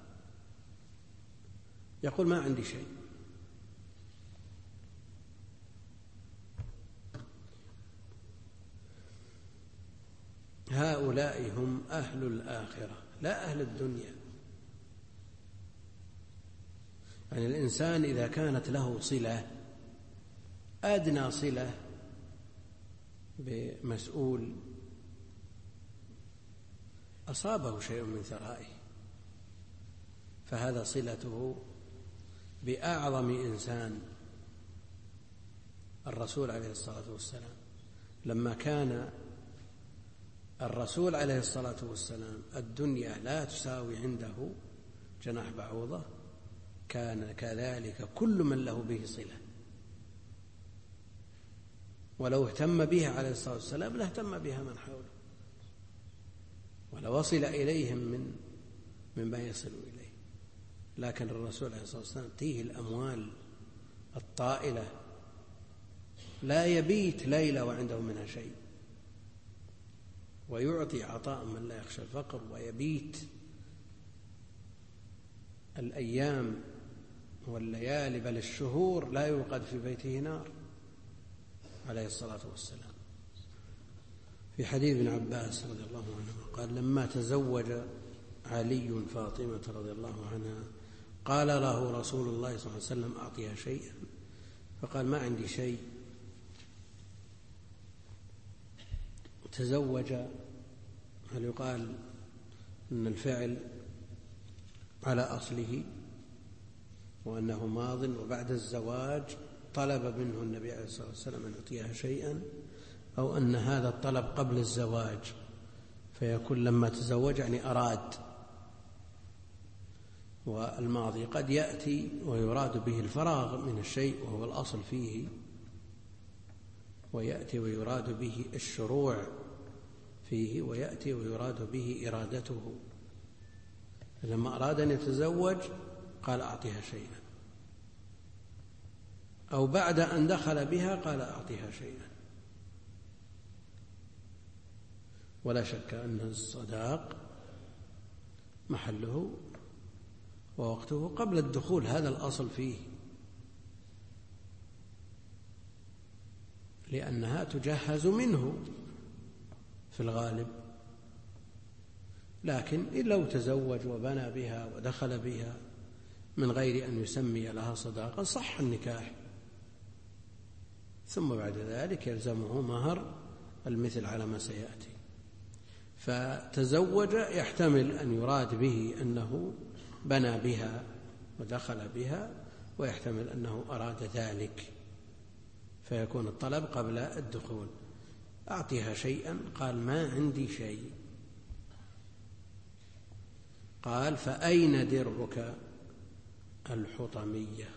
ما عندي شيء. هؤلاء هم أهل الآخرة لا أهل الدنيا. يعني الإنسان إذا كانت له صلة، أدنى صلة بمسؤول، أصابه شيء من ثرائه، فهذا صلته بأعظم إنسان، الرسول عليه الصلاة والسلام. لما كان الرسول عليه الصلاة والسلام الدنيا لا تساوي عنده جناح بعوضة، كان كذلك كل من له به صلة، ولو اهتم بها عليه الصلاة والسلام لاهتم بها من حوله، ولوصل إليهم مما يصل إليه. لكن الرسول عليه الصلاة والسلام تيه الأموال الطائلة، لا يبيت ليلة وعنده منها شيء، ويعطي عطاء من لا يخشى الفقر، ويبيت الأيام والليالي بل الشهور لا يوقد في بيته نار عليه الصلاة والسلام. في حديث ابن عباس رضي الله عنه قال: لما تزوج علي فاطمة رضي الله عنها قال له رسول الله صلى الله عليه وسلم: أعطيها شيئا، فقال: ما عندي شيء. تزوج، هل يقال أن الفعل على أصله وأنه ماض، وبعد الزواج طلب منه النبي عليه الصلاة والسلام أن يعطيها شيئا، أو أن هذا الطلب قبل الزواج فيكون لما تزوج يعني أراد؟ والماضي قد يأتي ويراد به الفراغ من الشيء وهو الأصل فيه، ويأتي ويراد به الشروع فيه، ويأتي ويراد به إرادته. لما أراد أن يتزوج قال: أعطيها شيئا، أو بعد أن دخل بها قال: أعطيها شيئا. ولا شك أن الصداق محله ووقته قبل الدخول، هذا الأصل فيه، لأنها تجهز منه في الغالب. لكن لو تزوج وبنى بها ودخل بها من غير أن يسمي لها صداقة صح النكاح، ثم بعد ذلك يلزمه مهر المثل على ما سيأتي. فتزوج يحتمل أن يراد به أنه بنى بها ودخل بها، ويحتمل أنه أراد ذلك، فيكون الطلب قبل الدخول. أعطيها شيئا، قال: ما عندي شيء. قال: فأين درعك الحطمية؟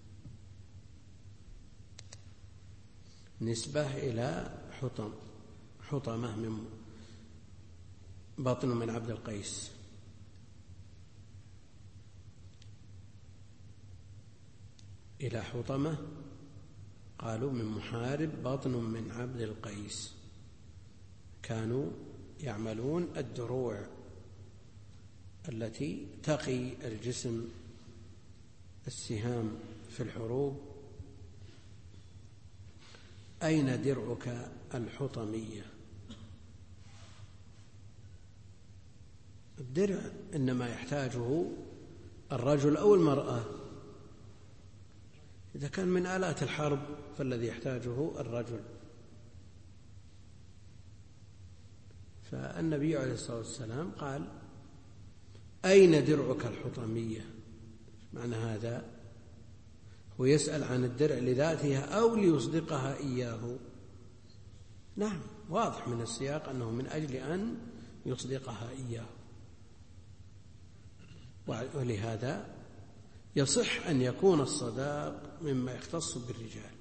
نسبة إلى حطمة من بطن من عبد القيس. إلى حطمة قالوا من محارب بطن من عبد القيس، كانوا يعملون الدروع التي تقي الجسم السهام في الحروب. أين درعك الحطمية؟ الدرع إنما يحتاجه الرجل أو المرأة. إذا كان من آلات الحرب فالذي يحتاجه الرجل. فالنبي عليه الصلاة والسلام قال: أين درعك الحطمية؟ معنى هذا هو يسأل عن الدرع لذاتها أو ليصدقها إياه. نعم، واضح من السياق أنه من أجل أن يصدقها إياه، ولهذا يصح أن يكون الصداق مما يختص بالرجال،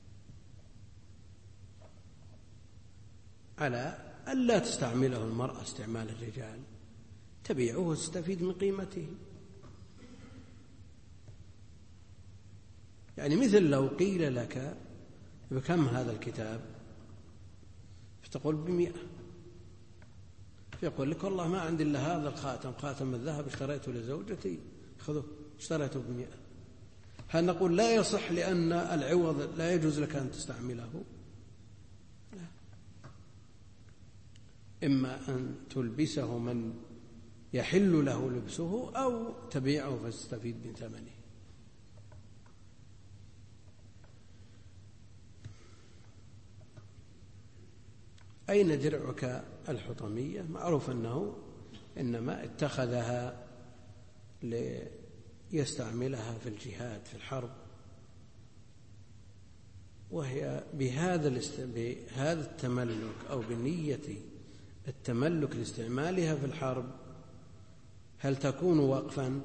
على ألا تستعمله المرأة استعمال الرجال، تبيعه وتستفيد من قيمته. يعني مثل لو قيل لك: بكم هذا الكتاب؟ فتقول: ب100. فيقول لك: والله ما عندي إلا هذا الخاتم، خاتم الذهب اشتريته لزوجتي، خذه، اشتريته ب100. هل نقول لا يصح لأن العوض لا يجوز لك أن تستعمله؟ لا. إما أن تلبسه من يحل له لبسه أو تبيعه فتستفيد من ثمنه. أين درعك الحطمية؟ معروف أنه إنما اتخذها ليستعملها في الجهاد في الحرب، وهي بهذا التملك أو بنية التملك لاستعمالها في الحرب هل تكون وقفا؟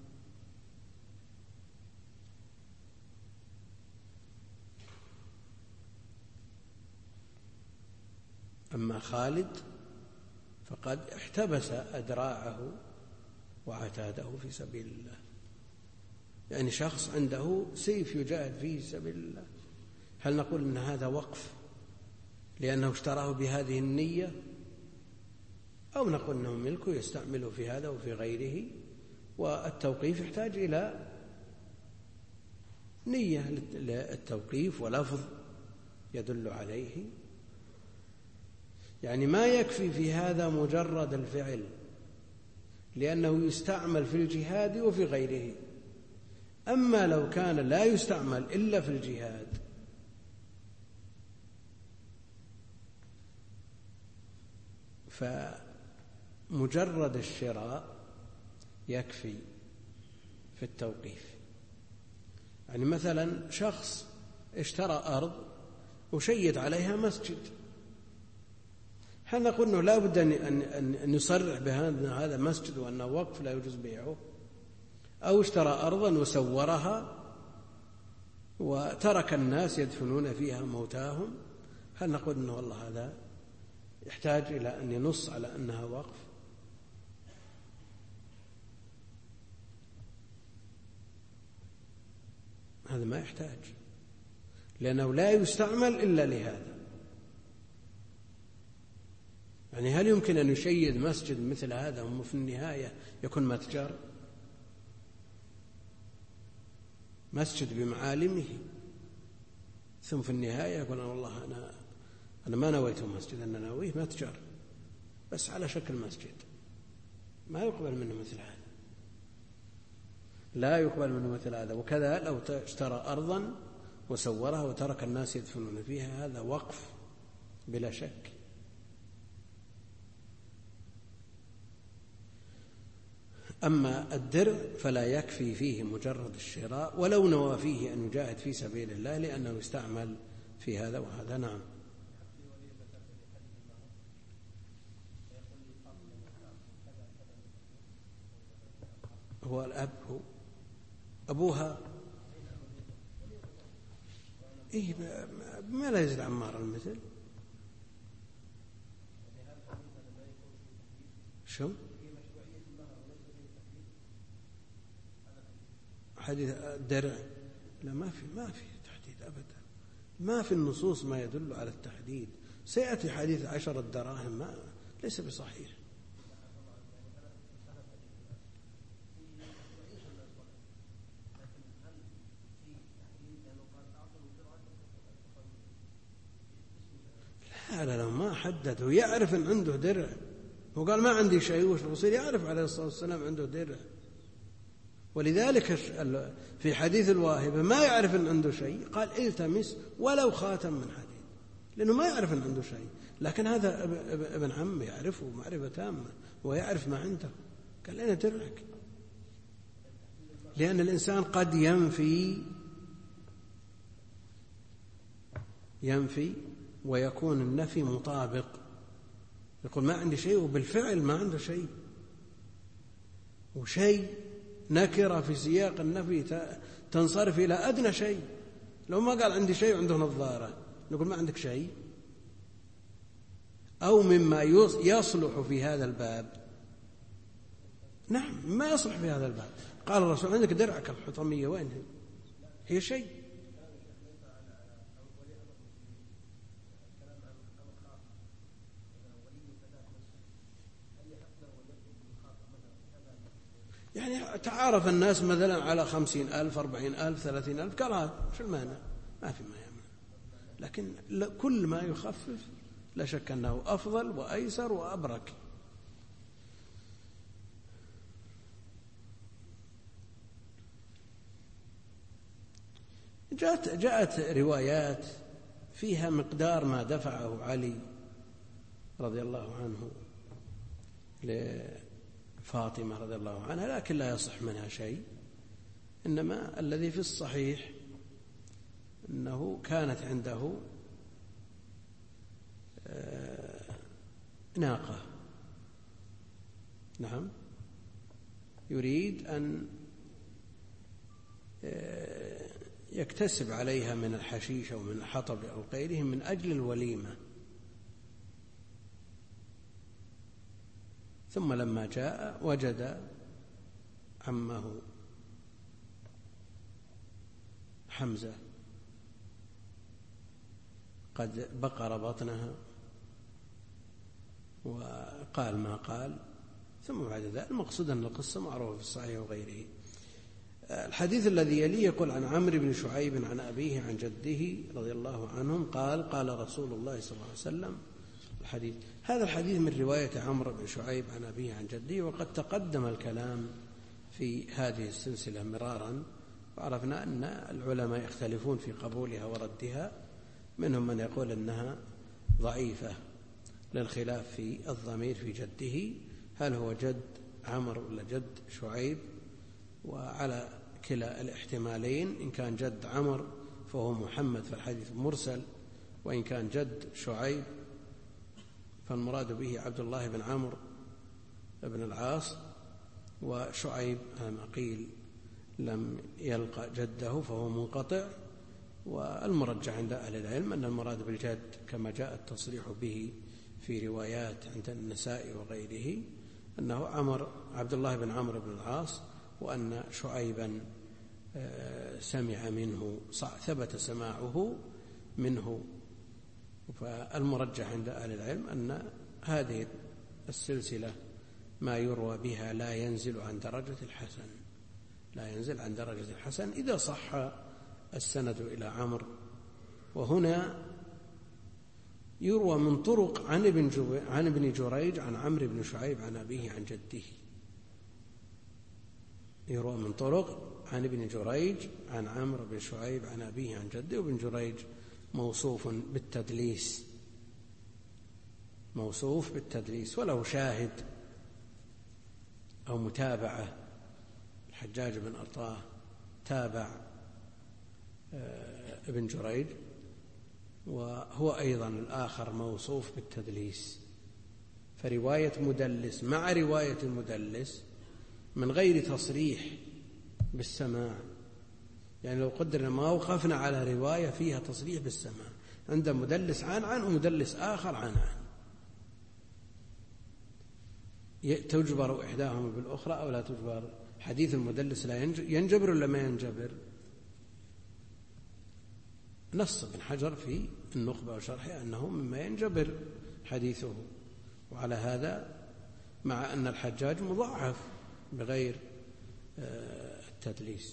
أما خالد فقد احتبس أدراعه وعتاده في سبيل الله، يعني شخص عنده سيف يجاهد فيه سبيل الله، هل نقول إن هذا وقف لأنه اشتراه بهذه النية، أو نقول أنه ملكه يستعمله في هذا وفي غيره؟ والتوقيف يحتاج إلى نية للتوقيف ولفظ يدل عليه، يعني ما يكفي في هذا مجرد الفعل لأنه يستعمل في الجهاد وفي غيره. أما لو كان لا يستعمل إلا في الجهاد فمجرد الشراء يكفي في التوقيف. يعني مثلا شخص اشترى أرض وشيد عليها مسجد، هل نقول أنه لا بد أن يصرح بأن هذا مسجد وأنه وقف لا يجوز بيعه؟ أو اشترى أرضا وسورها وترك الناس يدفنون فيها موتاهم، هل نقول أنه والله هذا يحتاج إلى أن ينص على أنها وقف؟ هذا ما يحتاج، لأنه لا يستعمل إلا لهذا. يعني هل يمكن أن يشيد مسجد مثل هذا وفي النهاية يكون متجر؟ مسجد بمعالمه ثم في النهاية يقول والله أنا ما نويته مسجد، أنا ناويه متجر بس على شكل مسجد، ما يقبل منه مثل هذا، لا يقبل منه مثل هذا. وكذا لو اشترى أرضا وسورها وترك الناس يدفنون فيها، هذا وقف بلا شك. أما الدرع فلا يكفي فيه مجرد الشراء ولو نوى فيه أن يجاهد في سبيل الله لأنه يستعمل في هذا وهذا. نعم. هو الأب، هو أبوها، إيه ما لا يزيد عمار المثل. شو حديث الدرع؟ لا، ما في تحديد أبدا، ما في النصوص ما يدل على التحديد. سيأتي حديث 10 دراهم، ما ليس بصحيح. لا ما حدد، ويعرف أن عنده درع، وقال ما عندي شيء، وش الرسول يعرف عليه الصلاة والسلام عنده درع. ولذلك في حديث الواهبة ما يعرف أن عنده شيء، قال التمس ولو خاتم من حديد، لأنه ما يعرف أن عنده شيء. لكن هذا ابن عم يعرفه معرفة تامة ويعرف ما عنده، قال أنا درعك. لأن الإنسان قد ينفي ويكون النفي مطابق، يقول ما عندي شيء وبالفعل ما عنده شيء، وشيء نكرة في سياق النفي تنصرف إلى أدنى شيء. لو ما قال عندي شيء وعنده نظارة نقول ما عندك شيء. أو مما يصلح في هذا الباب، نعم ما يصلح في هذا الباب. قال الرسول عندك درعك الحطمية، وين هي شيء؟ يعني تعارف الناس مثلا على 50,000 40,000 30,000، قال هذا شو المانع؟ ما في ما يمنع، لكن كل ما يخفف لا شك أنه أفضل وأيسر وأبرك. جاءت روايات فيها مقدار ما دفعه علي رضي الله عنه لفاطمة رضي الله عنها، لكن لا يصح منها شيء. إنما الذي في الصحيح أنه كانت عنده ناقة، نعم، يريد أن يكتسب عليها من الحشيش أو من الحطب أو غيره من أجل الوليمة. ثم لما جاء وجد عمه حمزة قد بقر بطنها وقال ما قال. ثم بعد ذلك المقصود أن القصة معروفة في الصحيح وغيره. الحديث الذي يليه يقول عن عمرو بن شعيب عن أبيه عن جده رضي الله عنهم قال قال رسول الله صلى الله عليه وسلم. هذا الحديث من رواية عمرو بن شعيب عن أبيه عن جده، وقد تقدم الكلام في هذه السلسلة مرارا، وعرفنا أن العلماء يختلفون في قبولها وردها، منهم من يقول أنها ضعيفة للخلاف في الضمير في جده، هل هو جد عمرو ولا جد شعيب؟ وعلى كلا الاحتمالين، إن كان جد عمرو فهو محمد فالحديث مرسل، وإن كان جد شعيب فالمراد به عبد الله بن عمرو بن العاص، وشعيب ما قيل لم يلقى جده فهو منقطع. والمرجح عند أهل العلم أن المراد بالجد كما جاء التصريح به في روايات عند النسائي وغيره أنه عبد الله بن عمرو بن العاص، وأن شعيبا سمع منه، ثبت سماعه منه. فالمرجح عند أهل العلم أن هذه السلسلة ما يروى بها لا ينزل عن درجة الحسن، لا ينزل عن درجة الحسن إذا صح السند إلى عمرو. وهنا يروى من طرق عن ابن جريج عن عمرو بن شعيب عن أبيه عن جده، يروى من طرق عن ابن جريج عن عمرو بن شعيب عن أبيه عن جده. وابن جريج موصوف بالتدليس، موصوف بالتدليس، وله شاهد أو متابعة. الحجاج بن أرطاه تابع ابن جريج، وهو أيضا الآخر موصوف بالتدليس. فرواية مدلس مع رواية المدلس من غير تصريح بالسماع، يعني لو قدرنا ما وقفنا على رواية فيها تصريح بالسماع، عند مدلس عن ومدلس آخر عن تجبر إحداهما بالأخرى أو لا تجبر؟ حديث المدلس لا ينجبر ولا ما ينجبر؟ نص ابن حجر في النخبة وشرحه أنه مما ينجبر حديثه. وعلى هذا مع أن الحجاج مضاعف بغير التدليس،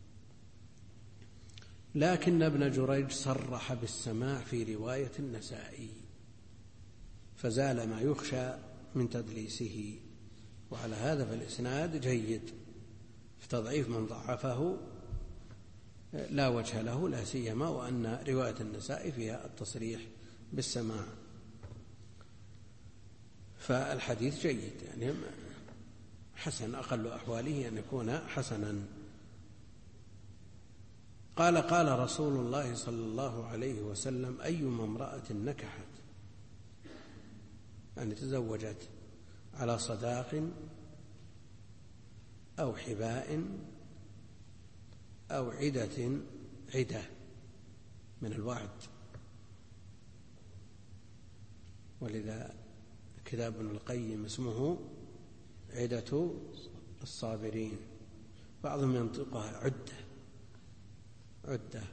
لكن ابن جريج صرح بالسماع في رواية النسائي، فزال ما يخشى من تدليسه. وعلى هذا فالإسناد جيد، في تضعيف من ضعفه لا وجه له، لا سيما وأن رواية النسائي فيها التصريح بالسماع. فالحديث جيد، يعني حسن، أقل أحواله أن يكون حسنا. قال قال رسول الله صلى الله عليه وسلم أيما امرأة نكحت، يعني تزوجت على صداق أو حباء أو عدة من الوعد، ولذا كتاب ابن القيم اسمه عدة الصابرين، بعضهم ينطقها عدة،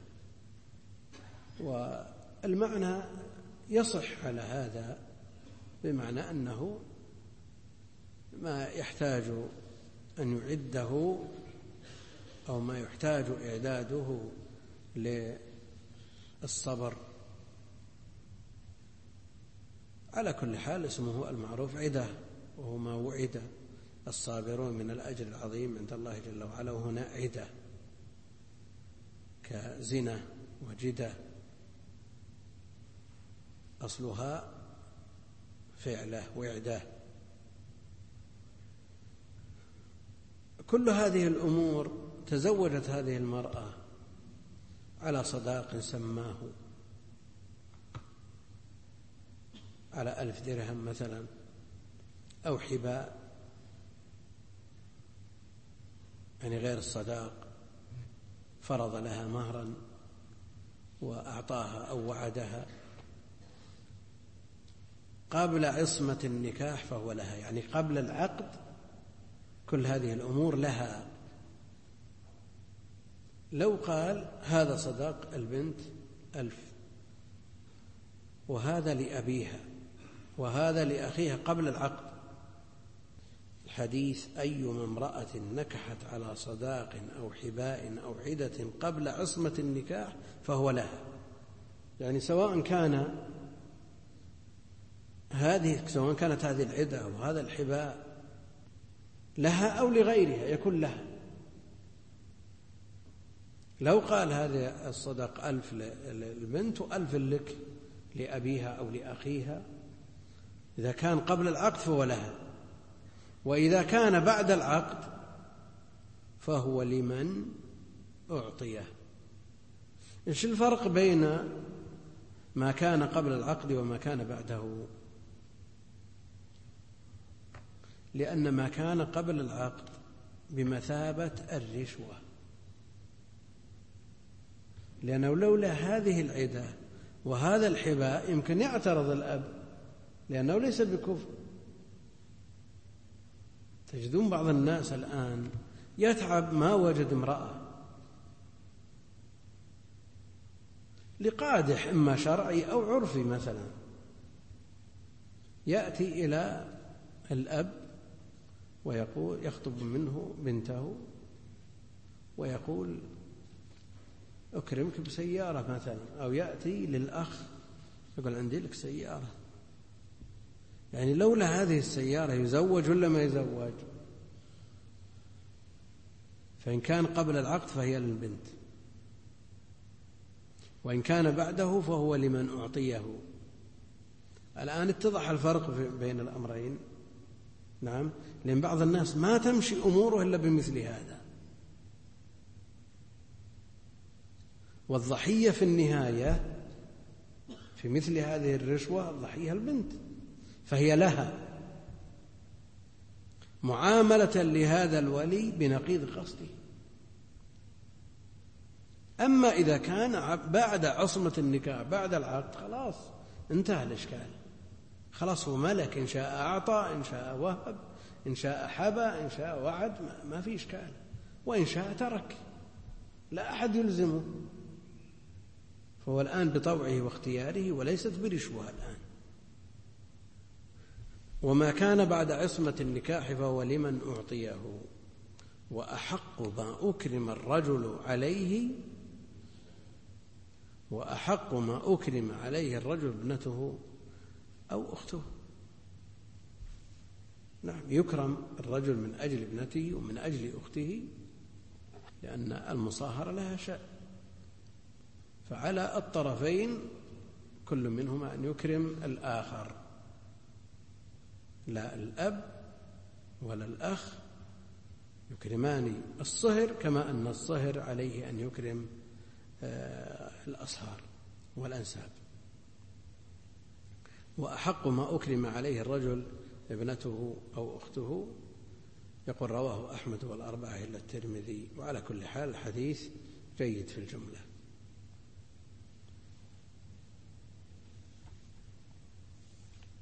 والمعنى يصح على هذا، بمعنى أنه ما يحتاج أن يعده أو ما يحتاج إعداده للصبر على كل حال اسمه المعروف عدة، وهو ما وعد الصابرون من الأجر العظيم عند الله جل وعلا، وهنا عدة كزنا وجدة أصلها فعله وعده. كل هذه الأمور تزوجت هذه المرأة على صداق سماه على 1000 درهم مثلا، أو حباء يعني غير الصداق، فرض لها مهرا وأعطاها أو وعدها قبل عصمة النكاح فهو لها، يعني قبل العقد كل هذه الأمور لها. لو قال هذا صداق البنت 1000 وهذا لأبيها وهذا لأخيها قبل العقد، الحديث أيما امرأة نكحت على صداق أو حباء أو عدة قبل عصمة النكاح فهو لها، يعني سواء كانت هذه العدة أو هذا الحباء لها أو لغيرها يكون لها. لو قال هذا الصداق 1000 للبنت و1000 لك لأبيها أو لأخيها، إذا كان قبل العقد فهو لها، وإذا كان بعد العقد فهو لمن أعطيه. إيش الفرق بين ما كان قبل العقد وما كان بعده؟ لأن ما كان قبل العقد بمثابة الرشوة، لأنه لولا هذه العدة وهذا الحباء يمكن يعترض الأب لأنه ليس بكفر. تجدون بعض الناس الآن يتعب ما وجد امرأة لقادح إما شرعي أو عرفي مثلا، يأتي إلى الأب ويقول يخطب منه بنته ويقول أكرمك بسيارة مثلا، أو يأتي للأخ يقول عندي لك سيارة، يعني لولا هذه السيارة يزوج ولا ما يزوج؟ فإن كان قبل العقد فهي للبنت، وإن كان بعده فهو لمن أعطيه. الآن اتضح الفرق بين الأمرين. نعم، لأن بعض الناس ما تمشي أموره إلا بمثل هذا، والضحية في النهاية في مثل هذه الرشوة الضحية البنت، فهي لها معاملة لهذا الولي بنقيض قصده. أما إذا كان بعد عصمة النكاح بعد العقد خلاص انتهى الإشكال، خلاص هو ملك، إن شاء أعطى إن شاء وهب إن شاء حبى إن شاء وعد، ما في إشكال، وإن شاء ترك، لا أحد يلزمه، فهو الآن بطوعه واختياره وليست برشوة الآن. وما كان بعد عصمة النكاح فهو لمن أعطيه، وأحق ما أكرم الرجل عليه وأحق ما أكرم عليه الرجل ابنته أو أخته. نعم، يكرم الرجل من أجل ابنته ومن أجل أخته، لأن المصاهرة لها شأن، فعلى الطرفين كل منهما أن يكرم الآخر، لا الأب ولا الأخ يكرمان الصهر كما أن الصهر عليه أن يكرم الأصهار والأنساب. وأحق ما أكرم عليه الرجل ابنته أو أخته، يقول رواه أحمد والأربعة إلا الترمذي. وعلى كل حال الحديث جيد في الجملة.